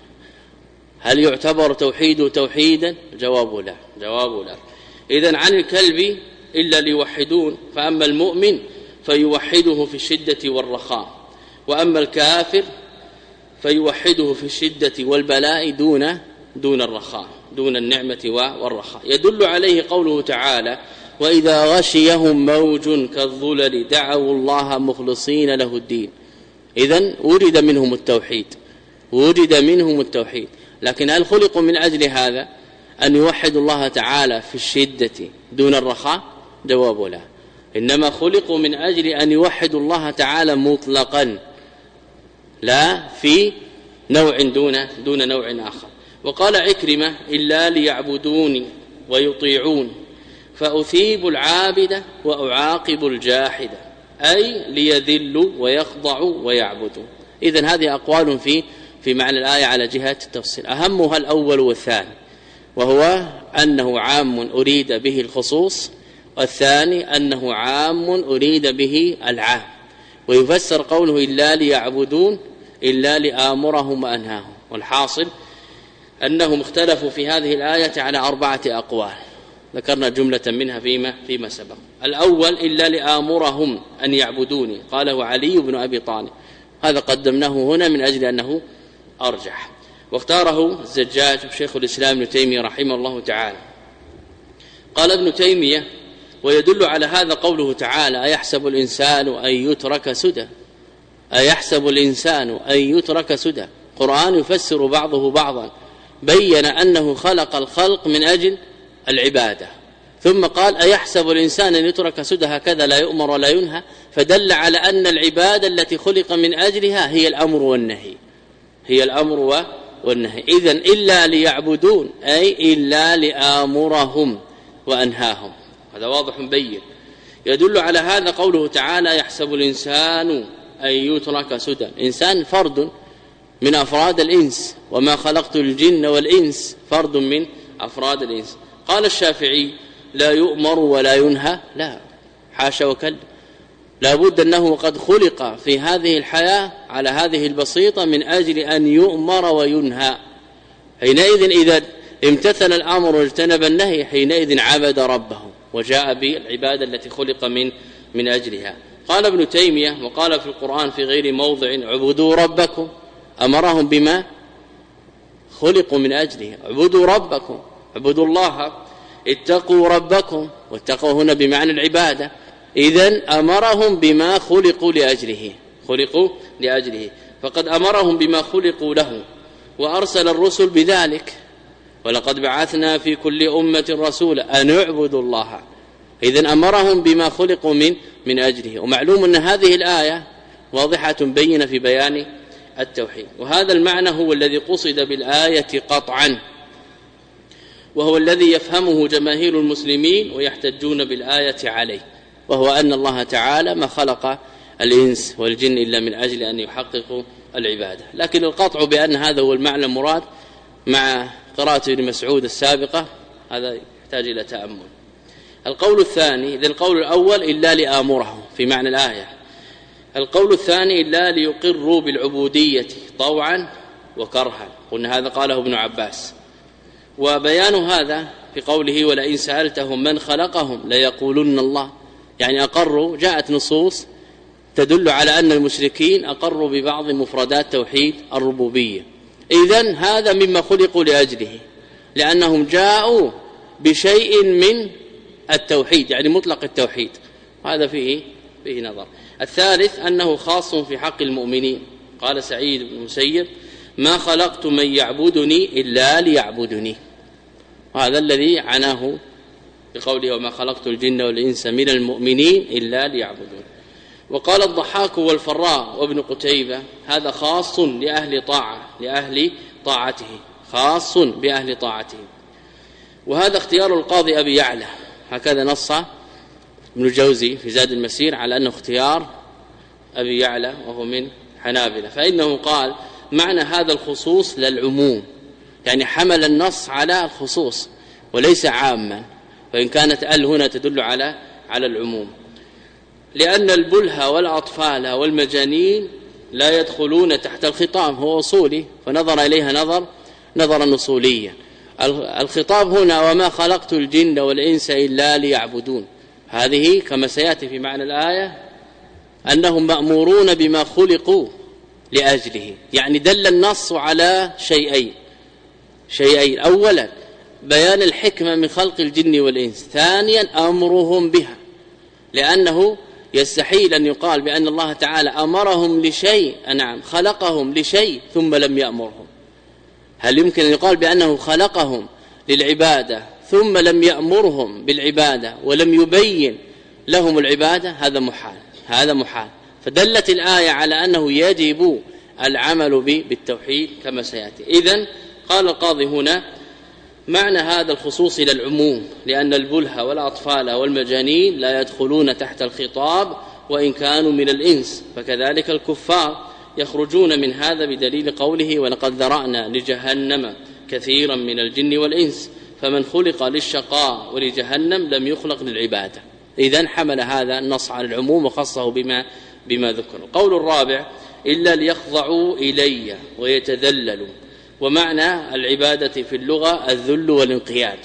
هل يعتبر توحيده توحيدا؟ جواب لا، جواب لا. إذن عن الكلب إلا ليوحدون، فأما المؤمن فيوحده في الشدة والرخاء، وأما الكافر فيوحده في الشدة والبلاء دون دون الرخاء، دون النعمة والرخاء. يدل عليه قوله تعالى: وإذا غشيهم موج كالظلل دعوا الله مخلصين له الدين. إذن وجد منهم التوحيد، وجد منهم التوحيد، لكن هل خلقوا من أجل هذا أن يوحدوا الله تعالى في الشدة دون الرخاء؟ جواب لا، إنما خلقوا من أجل أن يوحدوا الله تعالى مطلقا، لا في نوع دون دون نوع آخر. وقال عكرمة: إلا ليعبدوني ويطيعون، فأثيب العابد وأعاقب الجاحد، أي ليذلوا ويخضعوا ويعبدوا. إذن هذه أقوال في في معنى الآية على جهة التفصيل، أهمها الأول والثاني، وهو أنه عام أريد به الخصوص، والثاني أنه عام أريد به العام. ويفسر قوله إلا ليعبدون إلا لآمرهم وأنهاهم. والحاصل أنهم اختلفوا في هذه الآية على أربعة أقوال، ذكرنا جملة منها فيما فيما سبق. الأول إلا لآمرهم أن يعبدوني، قاله علي بن أبي طالب، هذا قدمناه هنا من أجل أنه أرجح، واختاره الزجاج شيخ الإسلام ابن تيمية رحمه الله تعالى. قال ابن تيمية: ويدل على هذا قوله تعالى: أيحسب الإنسان أن يترك سدى، أيحسب الإنسان أن يترك سدى. القرآن يفسر بعضه بعضا، بين أنه خلق الخلق من أجل العبادة، ثم قال: أيحسب الإنسان أن يترك سدى، هكذا لا يؤمر ولا ينهى، فدل على أن العبادة التي خلق من أجلها هي الأمر والنهي، هي الأمر والنهي. إذن إلا ليعبدون أي إلا لآمرهم وأنهاهم، هذا واضح بين. يدل على هذا قوله تعالى: يحسب الإنسان أن يترك سدى. الإنسان فرد من أفراد الإنس، وما خلقت الجن والإنس فرد من أفراد الإنس. قال الشافعي: لا يؤمر ولا ينهى، لا، حاشا وكلا، لا بد أنه قد خلق في هذه الحياة على هذه البسيطة من أجل أن يؤمر وينهى. حينئذ إذا امتثل الأمر واجتنب النهي حينئذ عبد ربه وجاء بالعبادة التي خلق من من أجلها. قال ابن تيمية وقال في القرآن في غير موضع اعبدوا ربكم، أمرهم بما خلقوا من أجله، اعبدوا ربكم، اعبدوا الله، اتقوا ربكم، واتقوا هنا بمعنى العبادة. إذن أمرهم بما خلقوا لأجله، خلقوا لأجله، فقد أمرهم بما خلقوا له، وأرسل الرسل بذلك، ولقد بعثنا في كل أمة رسولا أن اعبدوا الله. إذن أمرهم بما خلقوا من من أجله. ومعلوم أن هذه الآية واضحة بينة في بيان التوحيد، وهذا المعنى هو الذي قصد بالآية قطعا، وهو الذي يفهمه جماهير المسلمين ويحتجون بالآية عليه، وهو أن الله تعالى ما خلق الإنس والجن إلا من أجل أن يحققوا العبادة. لكن القطع بأن هذا هو المعنى المراد مع قراءة ابن مسعود السابقة هذا يحتاج إلى تأمل. القول الثاني، إذن القول الأول إلا لآمرهم في معنى الآية، القول الثاني إلا ليقروا بالعبودية طوعا وكرها، قلنا هذا قاله ابن عباس. وبيان هذا في قوله ولئن سألتهم من خلقهم ليقولن الله، يعني أقروا، جاءت نصوص تدل على أن المشركين أقروا ببعض مفردات توحيد الربوبية. إذن هذا مما خلقوا لأجله، لأنهم جاءوا بشيء من التوحيد، يعني مطلق التوحيد، هذا فيه فيه نظر. الثالث أنه خاص في حق المؤمنين، قال سعيد بن المسيب ما خلقت من يعبدني إلا ليعبدني، هذا الذي عناه بقوله وما خلقت الجن والإنس من المؤمنين إلا ليعبدون. وقال الضحاك والفراء وابن قتيبة هذا خاص لأهل طاعة، لأهل طاعته، خاص بأهل طاعته. وهذا اختيار القاضي أبي يعلى، هكذا نص ابن الجوزي في زاد المسير على أنه اختيار أبي يعلى وهو من حنابلة، فإنه قال معنى هذا الخصوص للعموم، يعني حمل النص على الخصوص وليس عاما، وإن كانت ال هنا تدل على على العموم، لأن البلهى والأطفال والمجانين لا يدخلون تحت الخطاب، هو أصولي فنظر إليها نظر نظرا أصوليا. الخطاب هنا وما خلقت الجن والإنس إلا ليعبدون، هذه كما سيأتي في معنى الآية أنهم مأمورون بما خلقوا لأجله، يعني دل النص على شيئين شيئين أولا بيان الحكمة من خلق الجن والإنس، ثانيا أمرهم بها، لأنه يستحيل أن يقال بأن الله تعالى أمرهم لشيء، نعم خلقهم لشيء ثم لم يأمرهم. هل يمكن أن يقال بأنه خلقهم للعبادة ثم لم يأمرهم بالعبادة ولم يبين لهم العبادة؟ هذا محال، هذا محال. فدلت الآية على أنه يجب العمل بالتوحيد كما سيأتي. إذن قال القاضي هنا معنى هذا الخصوص إلى العموم، لأن البلهى والأطفال والمجانين لا يدخلون تحت الخطاب وإن كانوا من الإنس، فكذلك الكفار يخرجون من هذا بدليل قوله ولقد ذرأنا لجهنم كثيرا من الجن والإنس فمن خلق للشقاء ولجهنم لم يخلق للعبادة. إذن حمل هذا النص على العموم وخصه بما بما ذكر. القول الرابع إلا ليخضعوا إلي ويتذللوا، ومعنى العبادة في اللغة الذل والانقياد،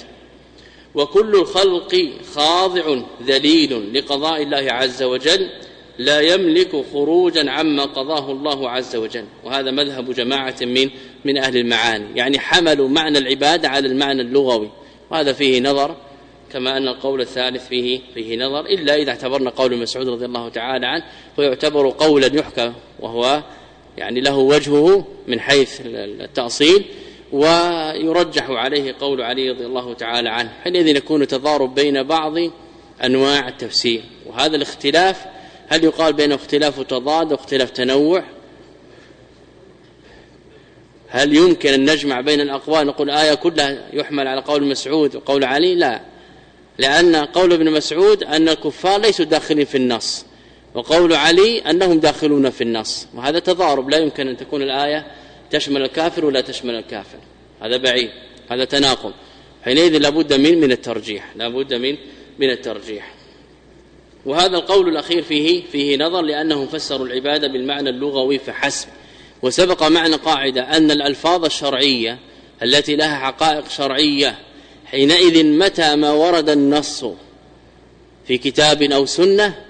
وكل الخلق خاضع ذليل لقضاء الله عز وجل لا يملك خروجا عما قضاه الله عز وجل. وهذا مذهب جماعة من من أهل المعاني، يعني حملوا معنى العبادة على المعنى اللغوي، وهذا فيه نظر، كما أن القول الثالث فيه فيه نظر، إلا إذا اعتبرنا قول مسعود رضي الله تعالى عنه ويعتبر قولا يحكى، وهو يعني له وجهه من حيث التأصيل، ويرجح عليه قول علي رضي الله تعالى عنه، حينئذ يكون تضارب بين بعض أنواع التفسير. وهذا الاختلاف هل يقال بينه اختلاف تضاد واختلاف تنوع؟ هل يمكن أن نجمع بين الأقوال نقول آية كلها يحمل على قول مسعود وقول علي؟ لا، لأن قول ابن مسعود أن الكفار ليسوا داخلين في النص، وقول علي أنهم داخلون في النص، وهذا تضارب، لا يمكن أن تكون الآية تشمل الكافر ولا تشمل الكافر، هذا بعيد، هذا تناقض، حينئذ لابد من من الترجيح، لابد من من الترجيح. وهذا القول الأخير فيه فيه نظر، لأنهم فسروا العبادة بالمعنى اللغوي فحسب، وسبق معنى قاعدة أن الألفاظ الشرعية التي لها حقائق شرعية حينئذ متى ما ورد النص في كتاب أو سنة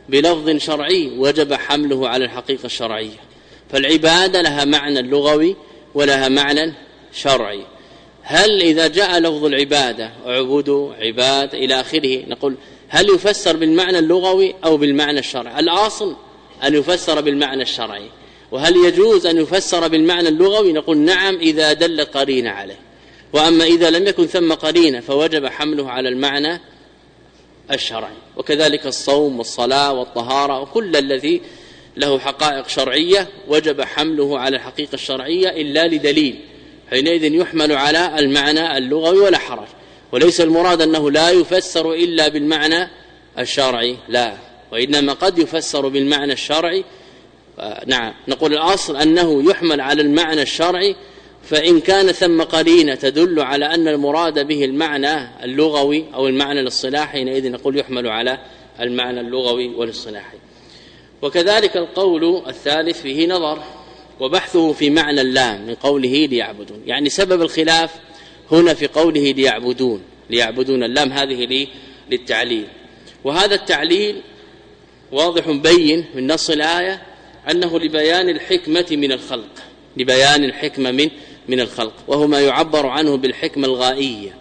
بلفظ شرعي وجب حمله على الحقيقة الشرعية. فالعبادة لها معنى لغوي ولها معنى شرعي. هل إذا جاء لفظ العبادة اعبدوا عباد إلى آخره نقول هل يفسر بالمعنى اللغوي أو بالمعنى الشرعي؟ الأصل أن يفسر بالمعنى الشرعي. وهل يجوز أن يفسر بالمعنى اللغوي؟ نقول نعم إذا دل قرينة عليه. وأما إذا لم يكن ثم قرينة فوجب حمله على المعنى الشرعي. وكذلك الصوم والصلاة والطهارة وكل الذي له حقائق شرعية وجب حمله على الحقيقة الشرعية إلا لدليل، حينئذ يحمل على المعنى اللغوي ولا حرج. وليس المراد أنه لا يفسر إلا بالمعنى الشرعي، لا، وإنما قد يفسر بالمعنى الشرعي. نعم نقول الأصل أنه يحمل على المعنى الشرعي، فإن كان ثم قرينة تدل على أن المراد به المعنى اللغوي أو المعنى الاصطلاحي حينئذ نقول يحمل على المعنى اللغوي والاصطلاحي. وكذلك القول الثالث فيه نظر وبحثه في معنى اللام من قوله ليعبدون، يعني سبب الخلاف هنا في قوله ليعبدون، ليعبدون اللام هذه للتعليل. وهذا التعليل واضح بين من نص الآية أنه لبيان الحكمة من الخلق، لبيان الحكمة من من الخلق، وهو ما يعبر عنه بالحكمة الغائية.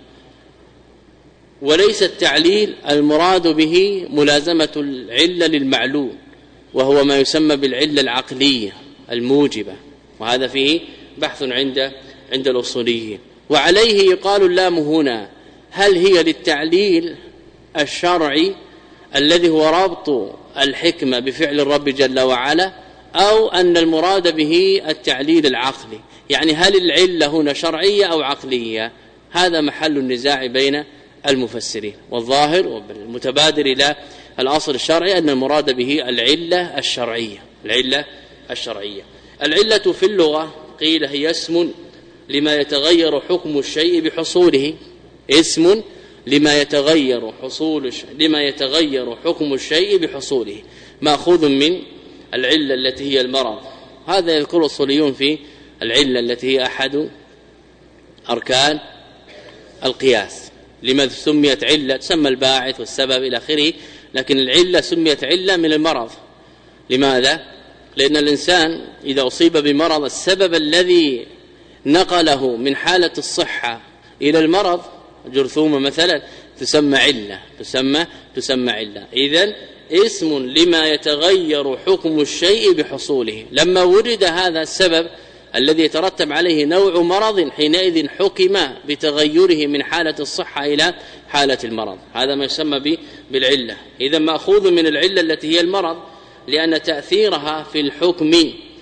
وليس التعليل المراد به ملازمة العلة للمعلوم، وهو ما يسمى بالعلة العقلية الموجبة، وهذا فيه بحث عند عند الأصوليين. وعليه يقال اللام هنا هل هي للتعليل الشرعي الذي هو ربط الحكمة بفعل الرب جل وعلا، أو أن المراد به التعليل العقلي، يعني هل العلة هنا شرعية أو عقلية؟ هذا محل النزاع بين المفسرين. والظاهر والمتبادر إلى الأصل الشرعي أن المراد به العلة الشرعية، العلة الشرعية. العلة في اللغة قيل هي اسم لما يتغير حكم الشيء بحصوله، اسم لما يتغير حصول لما يتغير حكم الشيء بحصوله، مأخوذ من العلة التي هي المرض. هذا يذكر الأصوليون في العلة التي هي أحد أركان القياس. لماذا سميت علة؟ تسمى الباعث والسبب إلى آخره، لكن العلة سميت علة من المرض. لماذا؟ لأن الإنسان إذا أصيب بمرض السبب الذي نقله من حالة الصحة إلى المرض، جرثومة مثلا، تسمى علة، تسمى تسمى علة. إذن اسم لما يتغير حكم الشيء بحصوله. لما وجد هذا السبب الذي يترتب عليه نوع مرض حينئذ حكم بتغيره من حالة الصحة إلى حالة المرض، هذا ما يسمى بالعلة. إذا مأخوذ من العلة التي هي المرض، لأن تأثيرها في الحكم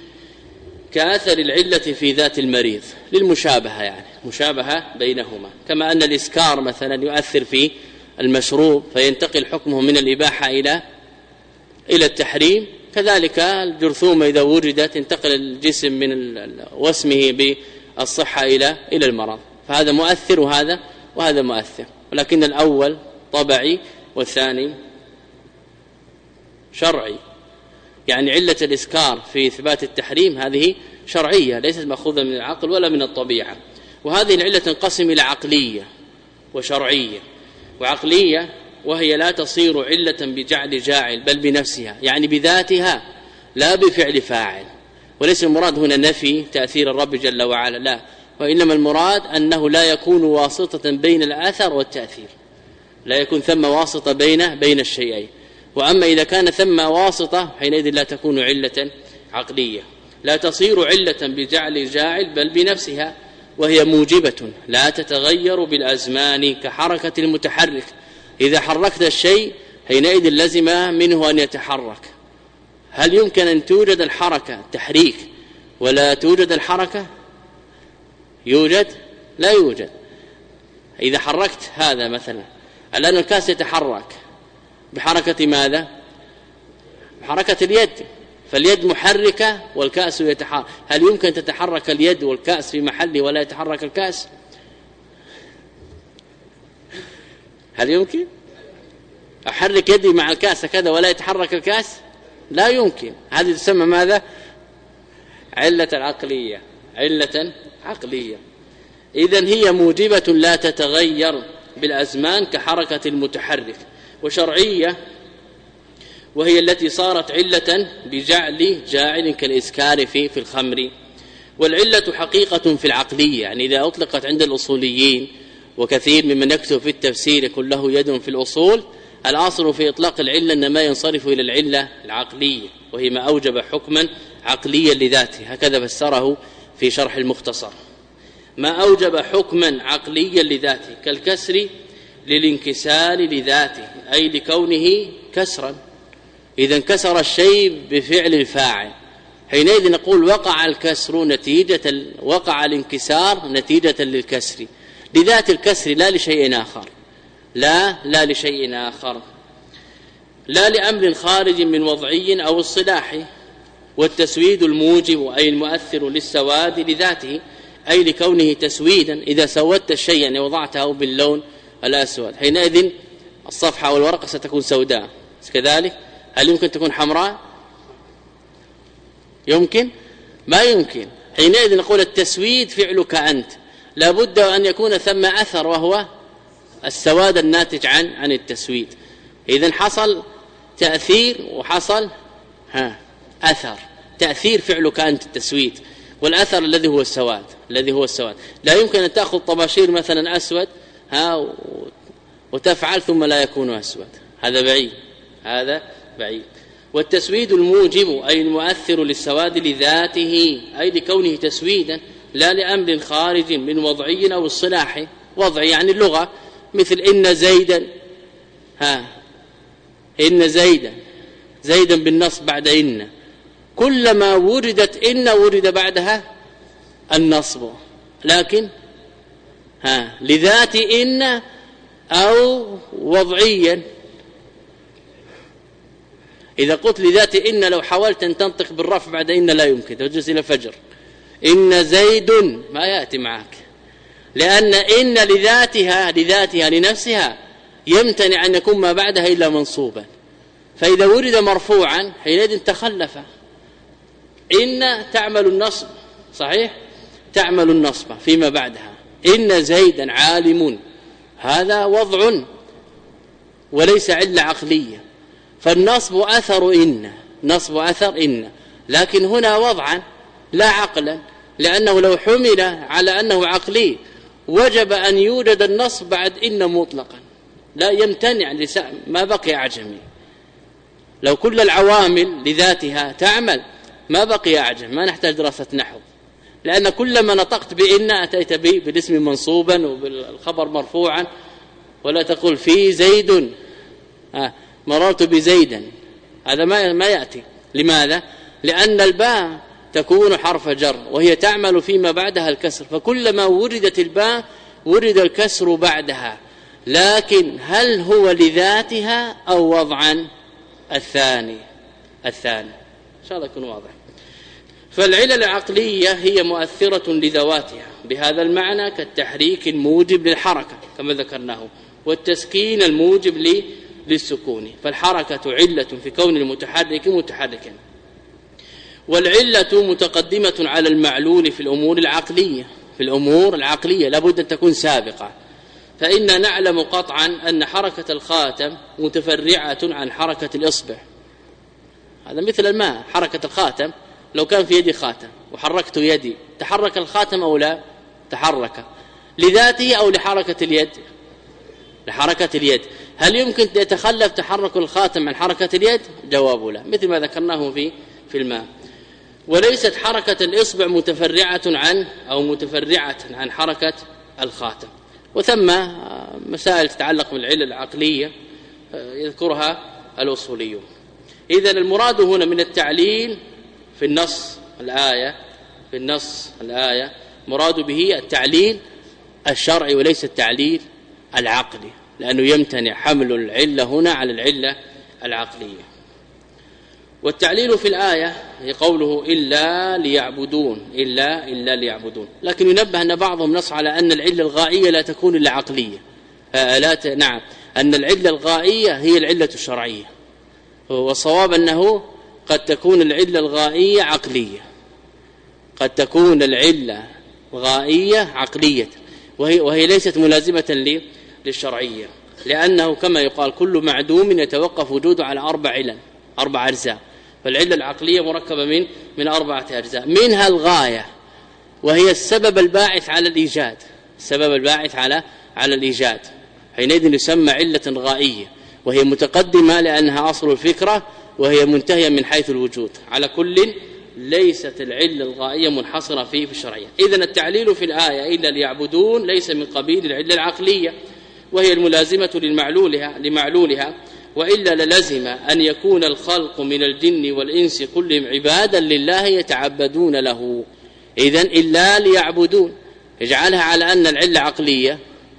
كأثر العلة في ذات المريض، للمشابهة، يعني مشابهة بينهما. كما أن الإسكار مثلا يؤثر في المشروب فينتقل حكمه من الإباحة إلى إلى التحريم، كذلك الجرثومة إذا وجدت انتقل الجسم من وسمه بالصحة إلى إلى المرض. فهذا مؤثر وهذا وهذا مؤثر، ولكن الأول طبعي والثاني شرعي. يعني علة الإسكار في إثبات التحريم هذه شرعية ليست مأخوذة من العقل ولا من الطبيعة. وهذه العلة تنقسم إلى عقلية وشرعية. وعقلية وهي لا تصير علة بجعل جاعل بل بنفسها، يعني بذاتها لا بفعل فاعل. وليس المراد هنا نفي تأثير الرب جل وعلا، لا، وإنما المراد أنه لا يكون واسطة بين الأثر والتأثير، لا يكون ثم واسطة بين بين الشيئين. وأما إذا كان ثم واسطة حينئذ لا تكون علة عقلية، لا تصير علة بجعل جاعل بل بنفسها، وهي موجبة لا تتغير بالأزمان كحركة المتحرك. إذا حركت الشيء حينئذ لزم منه أن يتحرك. هل يمكن أن توجد الحركة التحريك ولا توجد الحركة؟ يوجد؟ لا يوجد. إذا حركت هذا مثلا الآن الكاس يتحرك بحركة ماذا؟ بحركة اليد، فاليد محركة والكأس يتحرك. هل يمكن تتحرك اليد والكأس في محله ولا يتحرك الكأس؟ هل يمكن أحرك يدي مع الكأس كذا ولا يتحرك الكأس؟ لا يمكن. هذه تسمى ماذا؟ علة عقلية، علة عقلية. إذن هي موجبة لا تتغير بالأزمان كحركة المتحرك. وشرعية وهي التي صارت علة بجعل جاعل كالإسكار في في الخمر. والعلة حقيقة في العقلية، يعني إذا أطلقت عند الأصوليين وكثير ممن يكتب في التفسير يكون له يد في الأصول، الأصل في إطلاق العلة إنما ينصرف إلى العلة العقلية، وهي ما أوجب حكما عقليا لذاته، هكذا فسره في شرح المختصر. ما أوجب حكما عقليا لذاته كالكسر للانكسار لذاته، أي لكونه كسرا. إذا انكسر الشيء بفعل الفاعل، حينئذ نقول وقع الكسر نتيجة وقع الانكسار نتيجة للكسر لذات الكسر، لا لشيء آخر، لا لا لشيء آخر، لا لأمر خارج من وضعي أو الصلاحي. والتسويد الموجب أي المؤثر للسواد لذاته، أي لكونه تسويدا. إذا سودت الشيء يعني وضعته باللون الأسود، حينئذ الصفحة والورقة ستكون سوداء كذلك. هل يمكن تكون حمراء؟ يمكن؟ ما يمكن. حينئذ نقول التسويد فعلك أنت، لا بد أن يكون ثم أثر وهو السواد الناتج عن عن التسويد. إذن حصل تأثير وحصل ها أثر. تأثير فعلك أنت التسويد، والأثر الذي هو السواد الذي هو السواد. لا يمكن أن تأخذ طباشير مثلا أسود ها وتفعل ثم لا يكون أسود، هذا بعيد هذا بعيد. والتسويد الموجب أي المؤثر للسواد لذاته، أي لكونه تسويدا، لا لأمر خارج من وضعي أو الصلاحي. وضع يعني اللغة، مثل إن زيدا ها إن زيدا زيدا بالنصب بعد إن، كلما وردت إن ورد بعدها النصب، لكن ها لذات إن أو وضعيا. إذا قلت لذات إن لو حاولت أن تنطق بالرفع بعد إن لا يمكن، تجلس إلى فجر إن زيد ما يأتي معك، لأن إن لذاتها لذاتها لنفسها يمتنع أن يكون ما بعدها إلا منصوبا، فإذا ورد مرفوعا حينئذ تخلف. إن تعمل النصب صحيح، تعمل النصب فيما بعدها. إن زيدا عالم، هذا وضع وليس علة عقلية، فالنصب أثر إن نصب أثر إن، لكن هنا وضعا لا عقلا، لأنه لو حمل على أنه عقلي وجب أن يوجد النصب بعد إن مطلقا، لا يمتنع لسان ما بقي أعجمي. لو كل العوامل لذاتها تعمل ما بقي أعجم، ما نحتاج دراسة نحو، لأن كلما نطقت بإن أتيت به بالاسم منصوبا وبالخبر مرفوعا، ولا تقول في زيد آه مررت بزيدا، هذا ما ما يأتي. لماذا؟ لأن الباء تكون حرف جر وهي تعمل فيما بعدها الكسر، فكلما وردت الباء ورد الكسر بعدها، لكن هل هو لذاتها أو وضعا؟ الثاني الثاني إن شاء الله يكون واضح. فالعلل العقلية هي مؤثرة لذواتها بهذا المعنى، كالتحريك الموجب للحركة كما ذكرناه، والتسكين الموجب للسكون. فالحركة علة في كون المتحرك متحركا، والعلة متقدمة على المعلول في الأمور العقلية. في الأمور العقلية لابد أن تكون سابقة، فإن نعلم قطعا أن حركة الخاتم متفرعة عن حركة الإصبع. هذا مثل الماء، حركة الخاتم لو كان في يدي خاتم وحركت يدي تحرك الخاتم أو لا؟ تحرك لذاته أو لحركة اليد؟ لحركة اليد. هل يمكن يتخلف تحرك الخاتم عن حركة اليد؟ جواب لا، مثل ما ذكرناه في في الماء. وليست حركة الإصبع متفرعة عن أو متفرعة عن حركة الخاتم. وثم مسائل تتعلق بالعلل العقلية يذكرها الأصوليون. إذن المراد هنا من التعليل في النص الآية في النص الآية مراد به التعليل الشرعي وليس التعليل العقلي، لأنه يمتنع حمل العلة هنا على العلة العقلية. والتعليل في الآية هي قوله إلا ليعبدون، إلا إلا ليعبدون. لكن ينبه أن بعضهم نص على أن العلة الغائية لا تكون إلا عقلية. آه لا ت... نعم أن العلة الغائية هي العلة الشرعية، والصواب أنه قد تكون العلة الغائية عقلية، قد تكون العلة غائية عقلية، وهي, وهي ليست ملازمة للشرعية، لأنه كما يقال كل معدوم يتوقف وجوده على أربع علل. أربع أجزاء، فالعلة العقلية مركبة من من أربعة أجزاء، منها الغاية وهي السبب الباعث على الإيجاد، السبب الباعث على على الإيجاد، حينئذ يسمى علة غائية، وهي متقدمة لأنها أصل الفكرة وهي منتهية من حيث الوجود. على كل ليست العلة الغائية منحصرة فيه في الشرعية. إذن التعليل في الآية إلا ليعبدون ليس من قبيل العلة العقلية، وهي الملازمة للمعلولها لمعلولها، وإلا للزم أن يكون الخلق من الجن والإنس كلهم عبادا لله يتعبدون له. إذن إلا ليعبدون يجعلها على أن العلة عقلية،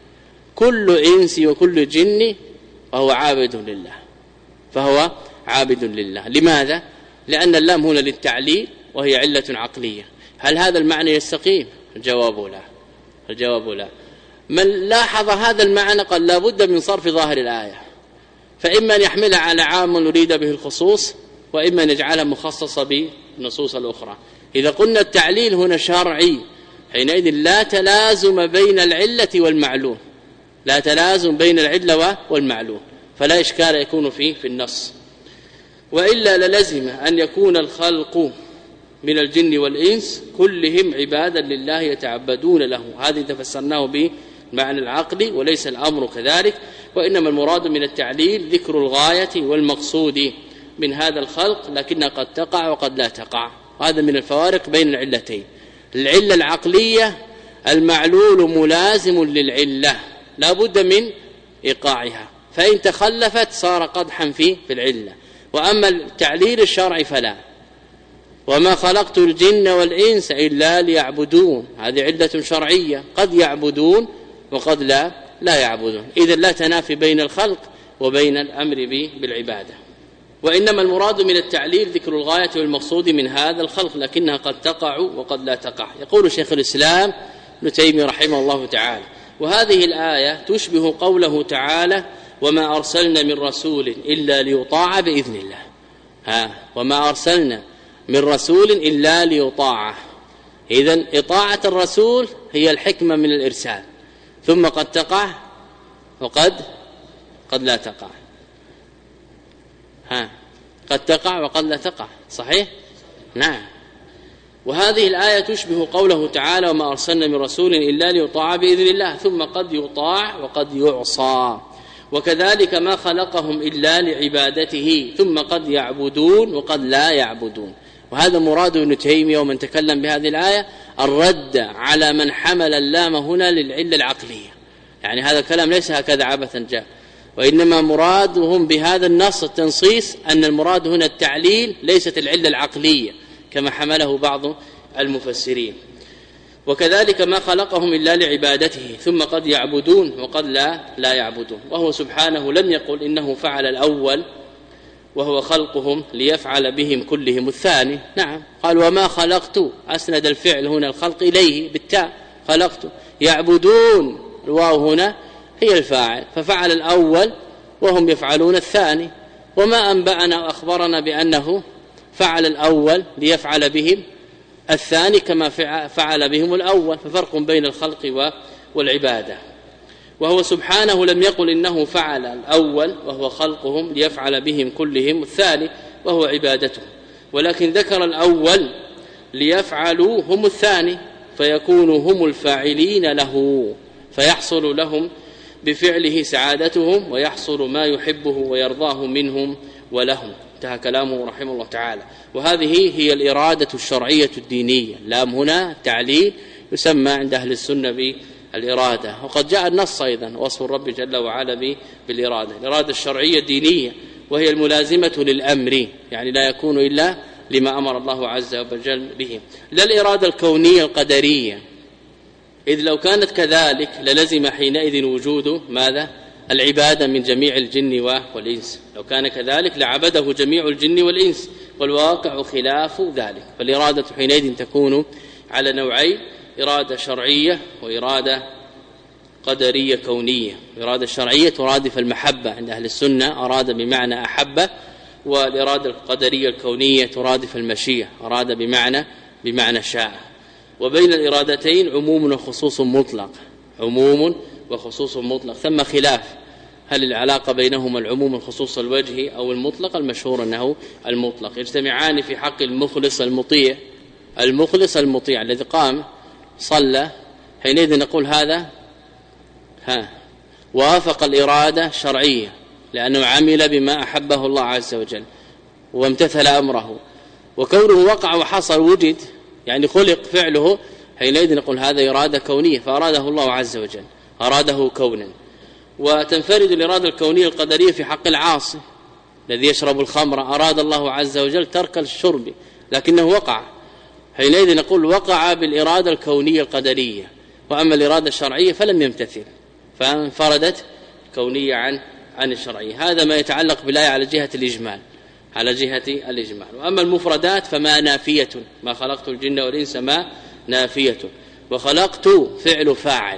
كل إنس وكل جن فهو عابد لله، فهو عابد لله. لماذا؟ لأن اللام هنا للتعليل وهي علة عقلية. هل هذا المعنى يستقيم؟ الجواب لا، الجواب لا. من لاحظ هذا المعنى قال لا بد من صرف ظاهر الآية، فإما أن يحملها على عام نريد به الخصوص، وإما أن يجعلها مخصصة بالنصوص الأخرى. إذا قلنا التعليل هنا شرعي حينئذ لا تلازم بين العلة والمعلول، لا تلازم بين العلة والمعلول، فلا إشكال يكون فيه في النص. وإلا للزم أن يكون الخلق من الجن والإنس كلهم عبادا لله يتعبدون له. هذه تفسرناه بالمعنى العقلي، وليس الأمر كذلك، وإنما المراد من التعليل ذكر الغاية والمقصود من هذا الخلق، لكنها قد تقع وقد لا تقع. هذا من الفوارق بين العلتين. العلة العقلية المعلول ملازم للعلة لا بد من إيقاعها، فإن تخلفت صار قدحا في في العلة. وأما التعليل الشرعي فلا. وما خلقت الجن والإنس إلا ليعبدون، هذه علة شرعية، قد يعبدون وقد لا لا يعبدون. إذن لا تنافي بين الخلق وبين الأمر بالعبادة. وإنما المراد من التعليل ذكر الغاية والمقصود من هذا الخلق، لكنها قد تقع وقد لا تقع. يقول شيخ الإسلام ابن تيمية رحمه الله تعالى: وهذه الآية تشبه قوله تعالى: وما أرسلنا من رسول إلا ليطاع بإذن الله. ها وما أرسلنا من رسول إلا ليطاع. إذن إطاعة الرسول هي الحكمة من الإرسال، ثم قد تقع وقد قد لا تقع. ها قد تقع وقد لا تقع، صحيح؟ نعم. وهذه الآية تشبه قوله تعالى: وما أرسلنا من رسول إلا ليطاع بإذن الله، ثم قد يطاع وقد يعصى. وكذلك ما خلقهم إلا لعبادته، ثم قد يعبدون وقد لا يعبدون. وهذا مراد ابن تيمية ومن تكلم بهذه الآية الرد على من حمل اللام هنا للعلة العقلية. يعني هذا الكلام ليس هكذا عبثا جاء، وإنما مرادهم بهذا النص التنصيص أن المراد هنا التعليل ليست العلة العقلية كما حمله بعض المفسرين. وكذلك ما خلقهم إلا لعبادته، ثم قد يعبدون وقد لا لا يعبدون. وهو سبحانه لم يقل إنه فعل الأول وهو خلقهم ليفعل بهم كلهم الثاني. نعم قال: وما خلقت، أسند الفعل هنا الخلق إليه بالتاء، خلقت. يعبدون الواو هنا هي الفاعل، ففعل الأول وهم يفعلون الثاني. وما أنبأنا وأخبرنا بأنه فعل الأول ليفعل بهم الثاني كما فعل بهم الأول، ففرق بين الخلق والعبادة. وهو سبحانه لم يقل إنه فعل الأول وهو خلقهم ليفعل بهم كلهم الثاني وهو عبادتهم، ولكن ذكر الأول ليفعلوا هم الثاني، فيكونوا هم الفاعلين له، فيحصل لهم بفعله سعادتهم، ويحصل ما يحبه ويرضاه منهم ولهم. انتهى كلامه رحمه الله تعالى. وهذه هي الإرادة الشرعية الدينية. لام هنا تعليل يسمى عند أهل السنة بالإرادة، وقد جاء النص أيضا وصف الرب جل وعلا بالإرادة، الإرادة الشرعية الدينية، وهي الملازمة للأمر، يعني لا يكون إلا لما أمر الله عز وجل به، لا الإرادة الكونية القدرية، إذ لو كانت كذلك للزم حينئذ وجود ماذا؟ العبادة من جميع الجن والإنس. لو كان كذلك لعبده جميع الجن والإنس، والواقع خلاف ذلك. فالإرادة حينئذ تكون على نوعين: إرادة شرعية وإرادة قدرية كونية. الإرادة الشرعية ترادف المحبة عند أهل السنة، أراد بمعنى أحبة، والإرادة القدرية الكونية ترادف المشيئة، أراد بمعنى بمعنى شاء. وبين الإرادتين عموم وخصوص مطلق، عموم وخصوص مطلق، ثم خلاف. هل العلاقة بينهما العموم الخصوص الوجهي أو المطلق؟ المشهور أنه المطلق. يجتمعان في حق المخلص المطيع، المخلص المطيع الذي قام صلى، حينئذ نقول هذا ها وافق الإرادة الشرعية لأنه عمل بما أحبه الله عز وجل وامتثل أمره، وكونه وقع وحصل وجد يعني خلق فعله، حينئذ نقول هذا إرادة كونية فأراده الله عز وجل، أراده كونا. وتنفرد الإرادة الكونية القدرية في حق العاصي الذي يشرب الخمر، أراد الله عز وجل ترك الشرب لكنه وقع، حينئذ نقول وقع بالإرادة الكونية القدرية. وأما الإرادة الشرعية فلم يمتثل فانفردت كونية عن عن الشرعية. هذا ما يتعلق بالآية على جهة الإجمال، على جهة الإجمال. وأما المفردات فما نافية، ما خلقت الجن والإنس ما نافية، وخلقت فعل فاعل،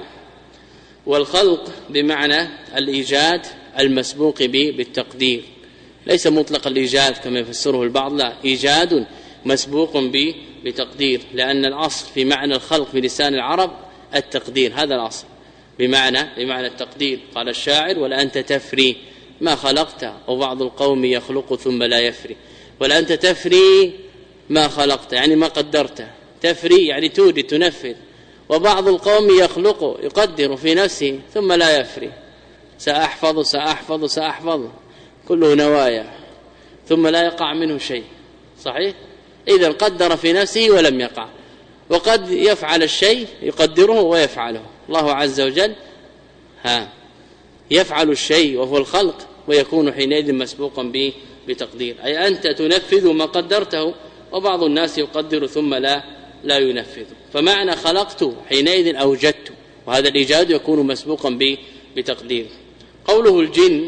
والخلق بمعنى الإيجاد المسبوق بالتقدير، ليس مطلق الإيجاد كما يفسره البعض، لا، إيجاد مسبوق بتقدير، لأن الأصل في معنى الخلق في لسان العرب التقدير، هذا الأصل بمعنى بمعنى التقدير. قال الشاعر ولا أنت تفري ما خلقت، أو بعض القوم يخلق ثم لا يفري، ولا أنت تفري ما خلقت يعني ما قدرت، تفري يعني توجد تنفذ، وبعض القوم يخلق يقدر في نفسه ثم لا يفري، سأحفظ سأحفظ سأحفظ كله نوايا ثم لا يقع منه شيء، صحيح؟ إذا قدر في نفسه ولم يقع. وقد يفعل الشيء يقدره ويفعله الله عز وجل، ها يفعل الشيء وهو الخلق ويكون حينئذ مسبوقا به بتقدير، أي أنت تنفذ ما قدرته، وبعض الناس يقدر ثم لا لا ينفذ. فمعنى خلقت حينئذ أوجدت، وهذا الإيجاد يكون مسبوقا به بتقدير. قوله الجن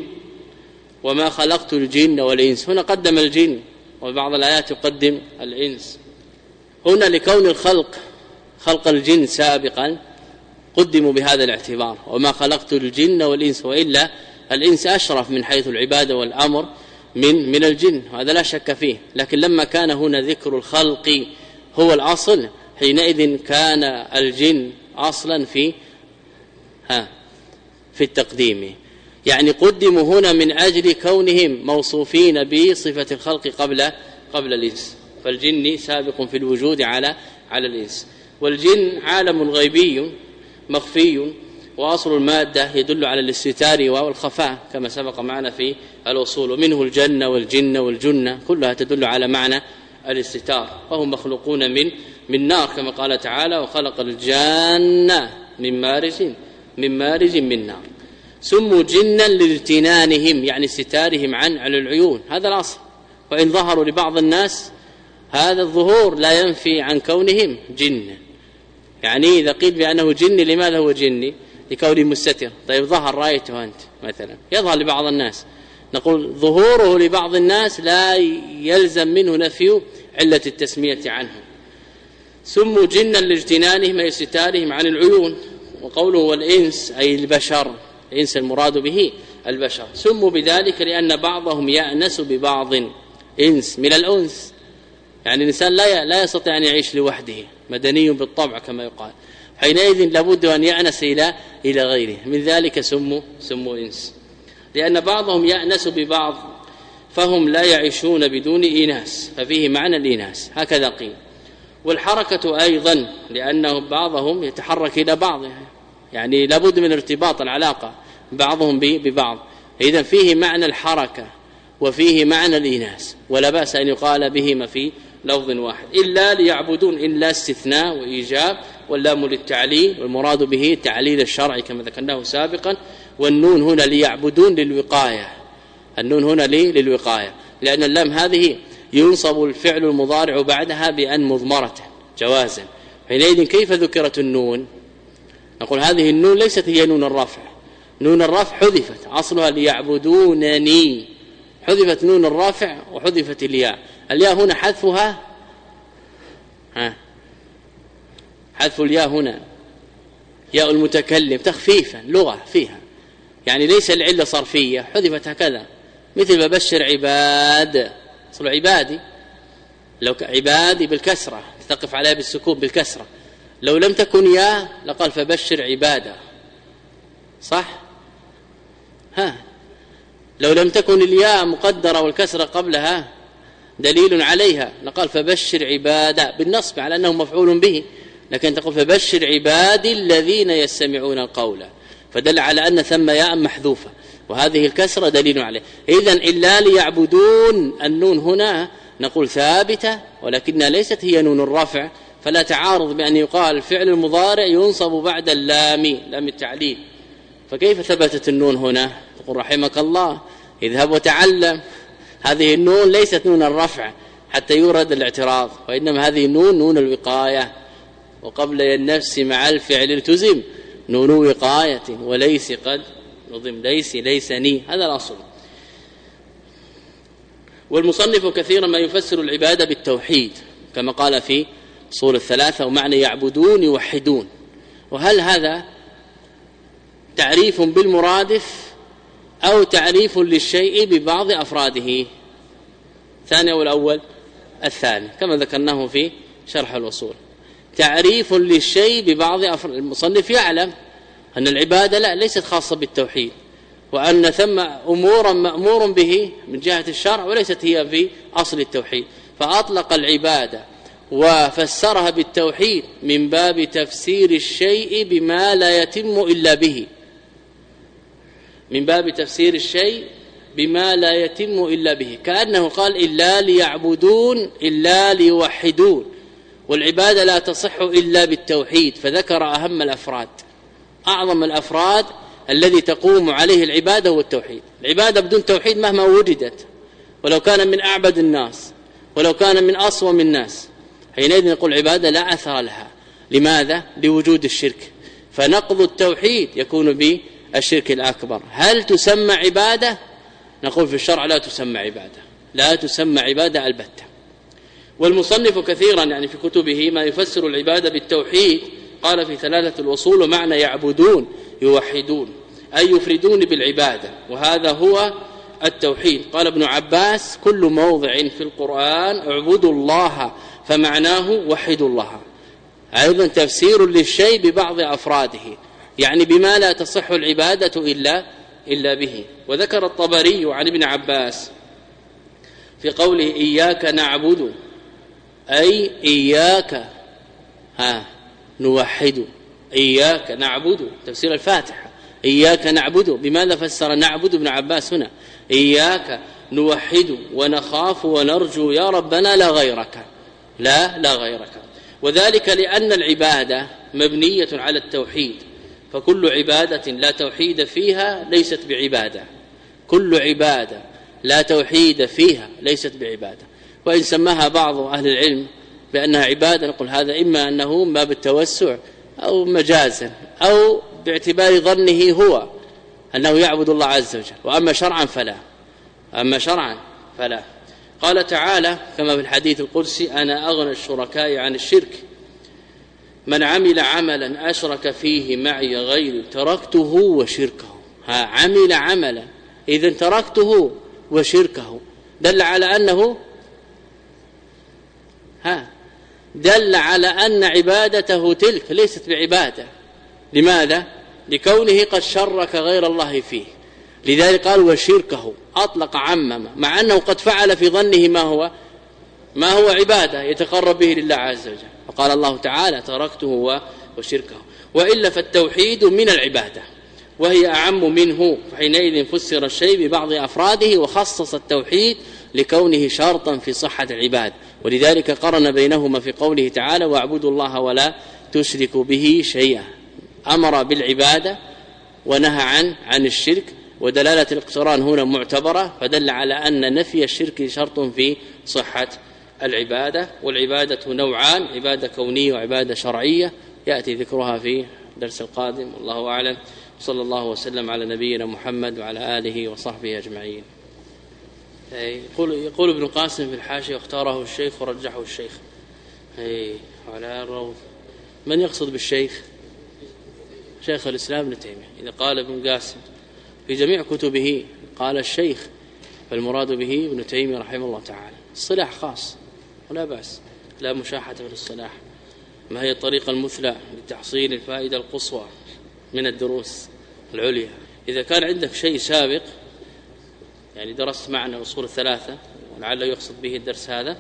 وما خلقت الجن والإنس، هنا قدم الجن، وبعض الآيات يقدم الإنس. هنا لكون الخلق خلق الجن سابقا قدموا بهذا الاعتبار، وما خلقت الجن والإنس، وإلا الإنس أشرف من حيث العبادة والأمر من من الجن، هذا لا شك فيه، لكن لما كان هنا ذكر الخلق هو الأصل، حينئذ كان الجن أصلا في ها في التقديم، يعني قدموا هنا من أجل كونهم موصوفين بصفة الخلق قبل قبل الإنس، فالجن سابق في الوجود على على الإنس. والجن عالم غيبي مخفي، وأصل المادة يدل على الاستتار والخفاء كما سبق معنا في الأصول، ومنه الجنة والجن والجنة كلها تدل على معنى الاستتار، وهم مخلوقون من من نار كما قال تعالى وخلق الجن من مارج من مارج من نار. سموا جنا لاجتنانهم يعني استتارهم عن على العيون، هذا الأصل. وإن ظهروا لبعض الناس هذا الظهور لا ينفي عن كونهم جن، يعني إذا قيل بأنه جن لماذا هو جني؟ لكونه مستتر. طيب ظهر رأيته أنت مثلا، يظهر لبعض الناس، نقول ظهوره لبعض الناس لا يلزم منه نفي علة التسمية عنه. سموا جنا لاجتنانهم أي استتارهم عن العيون. وقوله والإنس أي البشر، الإنس المراد به البشر، سموا بذلك لأن بعضهم يأنس ببعض، إنس من الأنس، يعني الإنسان لا لا يستطيع أن يعيش لوحده، مدني بالطبع كما يقال، حينئذ لابد أن يأنس إلى إلى غيره، من ذلك سموا سموا إنس، لأن بعضهم يأنس ببعض فهم لا يعيشون بدون إناس، ففيه معنى الإناس هكذا قيل. والحركة أيضا لأنه بعضهم يتحرك إلى بعض، يعني لابد من ارتباط العلاقة بعضهم ببعض، إذن فيه معنى الحركة وفيه معنى الإناس، ولا بأس أن يقال بهما في لفظ واحد. إلا ليعبدون، إلا استثناء وإيجاب، واللام للتعليل، والمراد به تعليل الشرع كما ذكرناه سابقا. والنون هنا ليعبدون للوقاية، النون هنا لي للوقاية، لأن اللام هذه ينصب الفعل المضارع بعدها بأن مضمرة جوازا، حينئذ كيف ذكرت النون؟ نقول هذه النون ليست هي نون الرفع، نون الرفع حذفت، أصلها ليعبدونني، حذفت نون الرافع وحذفت الياء. الياء هنا حذفها ها حذف الياء هنا ياء المتكلم تخفيفا لغة فيها، يعني ليس العلة صرفية، حذفت هكذا، مثل ببشر عباد، أصل عبادي، لو عبادي بالكسرة تقف عليها بالسكون بالكسرة، لو لم تكن ياء لقال فبشر عبادة، صح؟ ها لو لم تكن الياء مقدرة والكسرة قبلها دليل عليها لقال فبشر عبادا بالنصب على أنه مفعول به، لكن تقول فبشر عبادي الذين يستمعون القول، فدل على أن ثم ياء محذوفة، وهذه الكسرة دليل عليه. إذن إلا ليعبدون النون هنا نقول ثابتة، ولكنها ليست هي نون الرفع، فلا تعارض بأن يقال فعل المضارع ينصب بعد اللام، لام التعليل، فكيف ثبتت النون هنا؟ تقول رحمك الله اذهب وتعلم، هذه النون ليست نون الرفع حتى يورد الاعتراض، وإنما هذه النون نون الوقاية، وقبل النفس مع الفعل التزم نون وقاية، وليس قد نظم ليس ليسني، هذا الأصل. والمصنف كثيرا ما يفسر العبادة بالتوحيد كما قال في أصول الثلاثة، ومعنى يعبدون يوحدون. وهل هذا تعريف بالمرادف أو تعريف للشيء ببعض أفراده؟ ثاني أو الأول؟ الثاني، كما ذكرناه في شرح الوصول. تعريف للشيء ببعض أفراد، المصنف يعلم أن العبادة لا ليست خاصة بالتوحيد، وأن ثم أمورا مأمور به من جهة الشرع وليست هي في أصل التوحيد، فأطلق العبادة وفسرها بالتوحيد من باب تفسير الشيء بما لا يتم إلا به، من باب تفسير الشيء بما لا يتم إلا به، كأنه قال إلا ليعبدون إلا ليوحدون، والعبادة لا تصح إلا بالتوحيد، فذكر أهم الأفراد، أعظم الأفراد الذي تقوم عليه العبادة هو التوحيد. العبادة بدون توحيد مهما وجدت، ولو كان من أعبد الناس ولو كان من أصوم الناس، حينئذ نقول العبادة لا أثر لها. لماذا؟ لوجود الشرك، فنقض التوحيد يكون بالشرك الأكبر. هل تسمى عبادة؟ نقول في الشرع لا تسمى عبادة، لا تسمى عبادة البتة. والمصنف كثيرا يعني في كتبه ما يفسر العبادة بالتوحيد، قال في ثلاثة الوصول ومعنى يعبدون يوحدون أي يفردون بالعبادة، وهذا هو التوحيد. قال ابن عباس كل موضع في القرآن اعبدوا الله فمعناه وحدوا الله. أيضا تفسير للشيء ببعض أفراده، يعني بما لا تصح العبادة إلا, إلا به. وذكر الطبري عن ابن عباس في قوله إياك نعبد أي إياك ها نوحد، إياك نعبد تفسير الفاتحة، إياك نعبد. بماذا فسر نعبد ابن عباس هنا؟ إياك نوحد ونخاف ونرجو يا ربنا لا غيرك، لا لا غيرك. وذلك لأن العبادة مبنية على التوحيد، فكل عبادة لا توحيد فيها ليست بعبادة، كل عبادة لا توحيد فيها ليست بعبادة. وإن سماها بعض أهل العلم بأنها عبادة نقول هذا إما أنه ما بالتوسع أو مجازا أو باعتبار ظنه هو أنه يعبد الله عز وجل، وأما شرعا فلا، أما شرعا فلا. قال تعالى كما في الحديث القدسي أنا أغنى الشركاء عن الشرك، من عمل عملا أشرك فيه معي غيري تركته وشركه. ها عمل عملا إذن تركته وشركه، دل على أنه ها دل على أن عبادته تلك ليست بعبادة. لماذا؟ لكونه قد شرك غير الله فيه، لذلك قال وشركه، أطلق عمم، مع أنه قد فعل في ظنه ما هو ما هو عبادة يتقرب به لله عز وجل، فقال الله تعالى تركته وشركه. وإلا فالتوحيد من العبادة وهي أعم منه، فحينئذ فسر الشيء ببعض أفراده وخصص التوحيد لكونه شرطا في صحة العباد، ولذلك قرن بينهما في قوله تعالى واعبدوا الله ولا تشركوا به شيئا، أمر بالعبادة ونهى عن عن الشرك، ودلالة الاقتران هنا معتبرة، فدل على أن نفي الشرك شرط في صحة العبادة. والعبادة نوعان، عبادة كونية وعبادة شرعية، يأتي ذكرها في درس القادم، والله أعلم. صلى الله وسلم على نبينا محمد وعلى آله وصحبه أجمعين. يقول, يقول ابن قاسم في الحاشية واختاره الشيخ ورجحه الشيخ على الروض. من يقصد بالشيخ؟ شيخ الإسلام ابن تيمية. إذا قال ابن قاسم في جميع كتبه قال الشيخ، فالمراد به ابن تيمية رحمه الله تعالى. الصلاح خاص ولا بأس، لا مشاحة في الصلاح. ما هي الطريقة المثلى لتحصيل الفائدة القصوى من الدروس العليا؟ إذا كان عندك شيء سابق يعني درست معنى الأصول الثلاثة ولعله يقصد به الدرس هذا،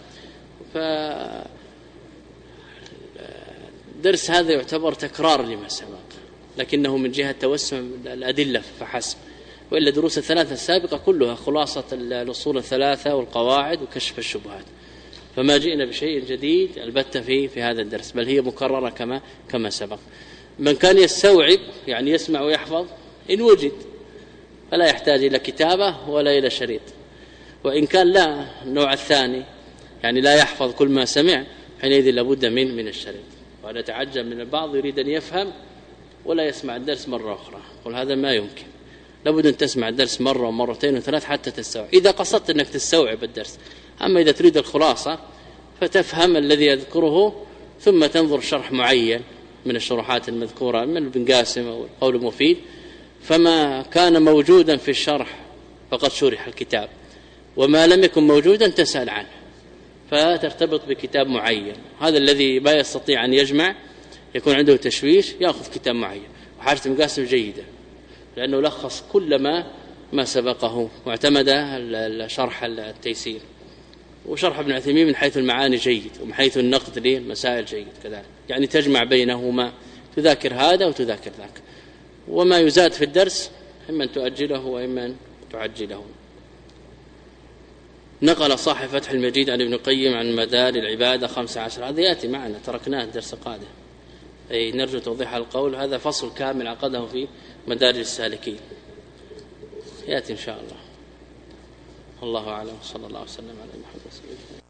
فالدرس هذا يعتبر تكرار لما سبق، لكنه من جهة توسع الأدلة فحسب، وإلا دروس الثلاثة السابقة كلها خلاصة الأصول الثلاثة والقواعد وكشف الشبهات، فما جئنا بشيء جديد البتة فيه في هذا الدرس، بل هي مكررة كما كما سبق. من كان يستوعب يعني يسمع ويحفظ إن وجد فلا يحتاج إلى كتابة ولا إلى شريط، وإن كان لا النوع الثاني يعني لا يحفظ كل ما سمع حينئذ لابد من من الشريط. وأنا أتعجب من البعض يريد أن يفهم ولا يسمع الدرس مرة أخرى، قل هذا ما يمكن، لابد أن تسمع الدرس مرة ومرتين وثلاث حتى تستوعب، إذا قصدت أنك تستوعب الدرس. أما إذا تريد الخلاصة فتفهم الذي يذكره ثم تنظر شرح معين من الشروحات المذكورة من ابن قاسم أو القول المفيد، فما كان موجودا في الشرح فقد شرح الكتاب، وما لم يكن موجودا تسأل عنه فترتبط بكتاب معين. هذا الذي ما يستطيع أن يجمع يكون عنده تشويش يأخذ كتاب معين، وحاجة ابن قاسم جيدة لأنه لخص كل ما ما سبقه واعتمد الشرح التيسير، وشرح ابن عثيمين من حيث المعاني جيد ومن حيث النقد للمسائل جيد كذلك، يعني تجمع بينهما، تذاكر هذا وتذاكر ذاك، وما يزاد في الدرس إما أن تؤجله وإما أن تعجله. نقل صاحب فتح المجيد عن ابن القيم عن مدار العبادة خمسة عشر، هذا يأتي معنا تركناه الدرس قادم، أي نرجو توضيح القول، هذا فصل كامل عقده في مدارج السالكين، يأتي إن شاء الله. الله أعلم، صلى الله وسلم على محمد.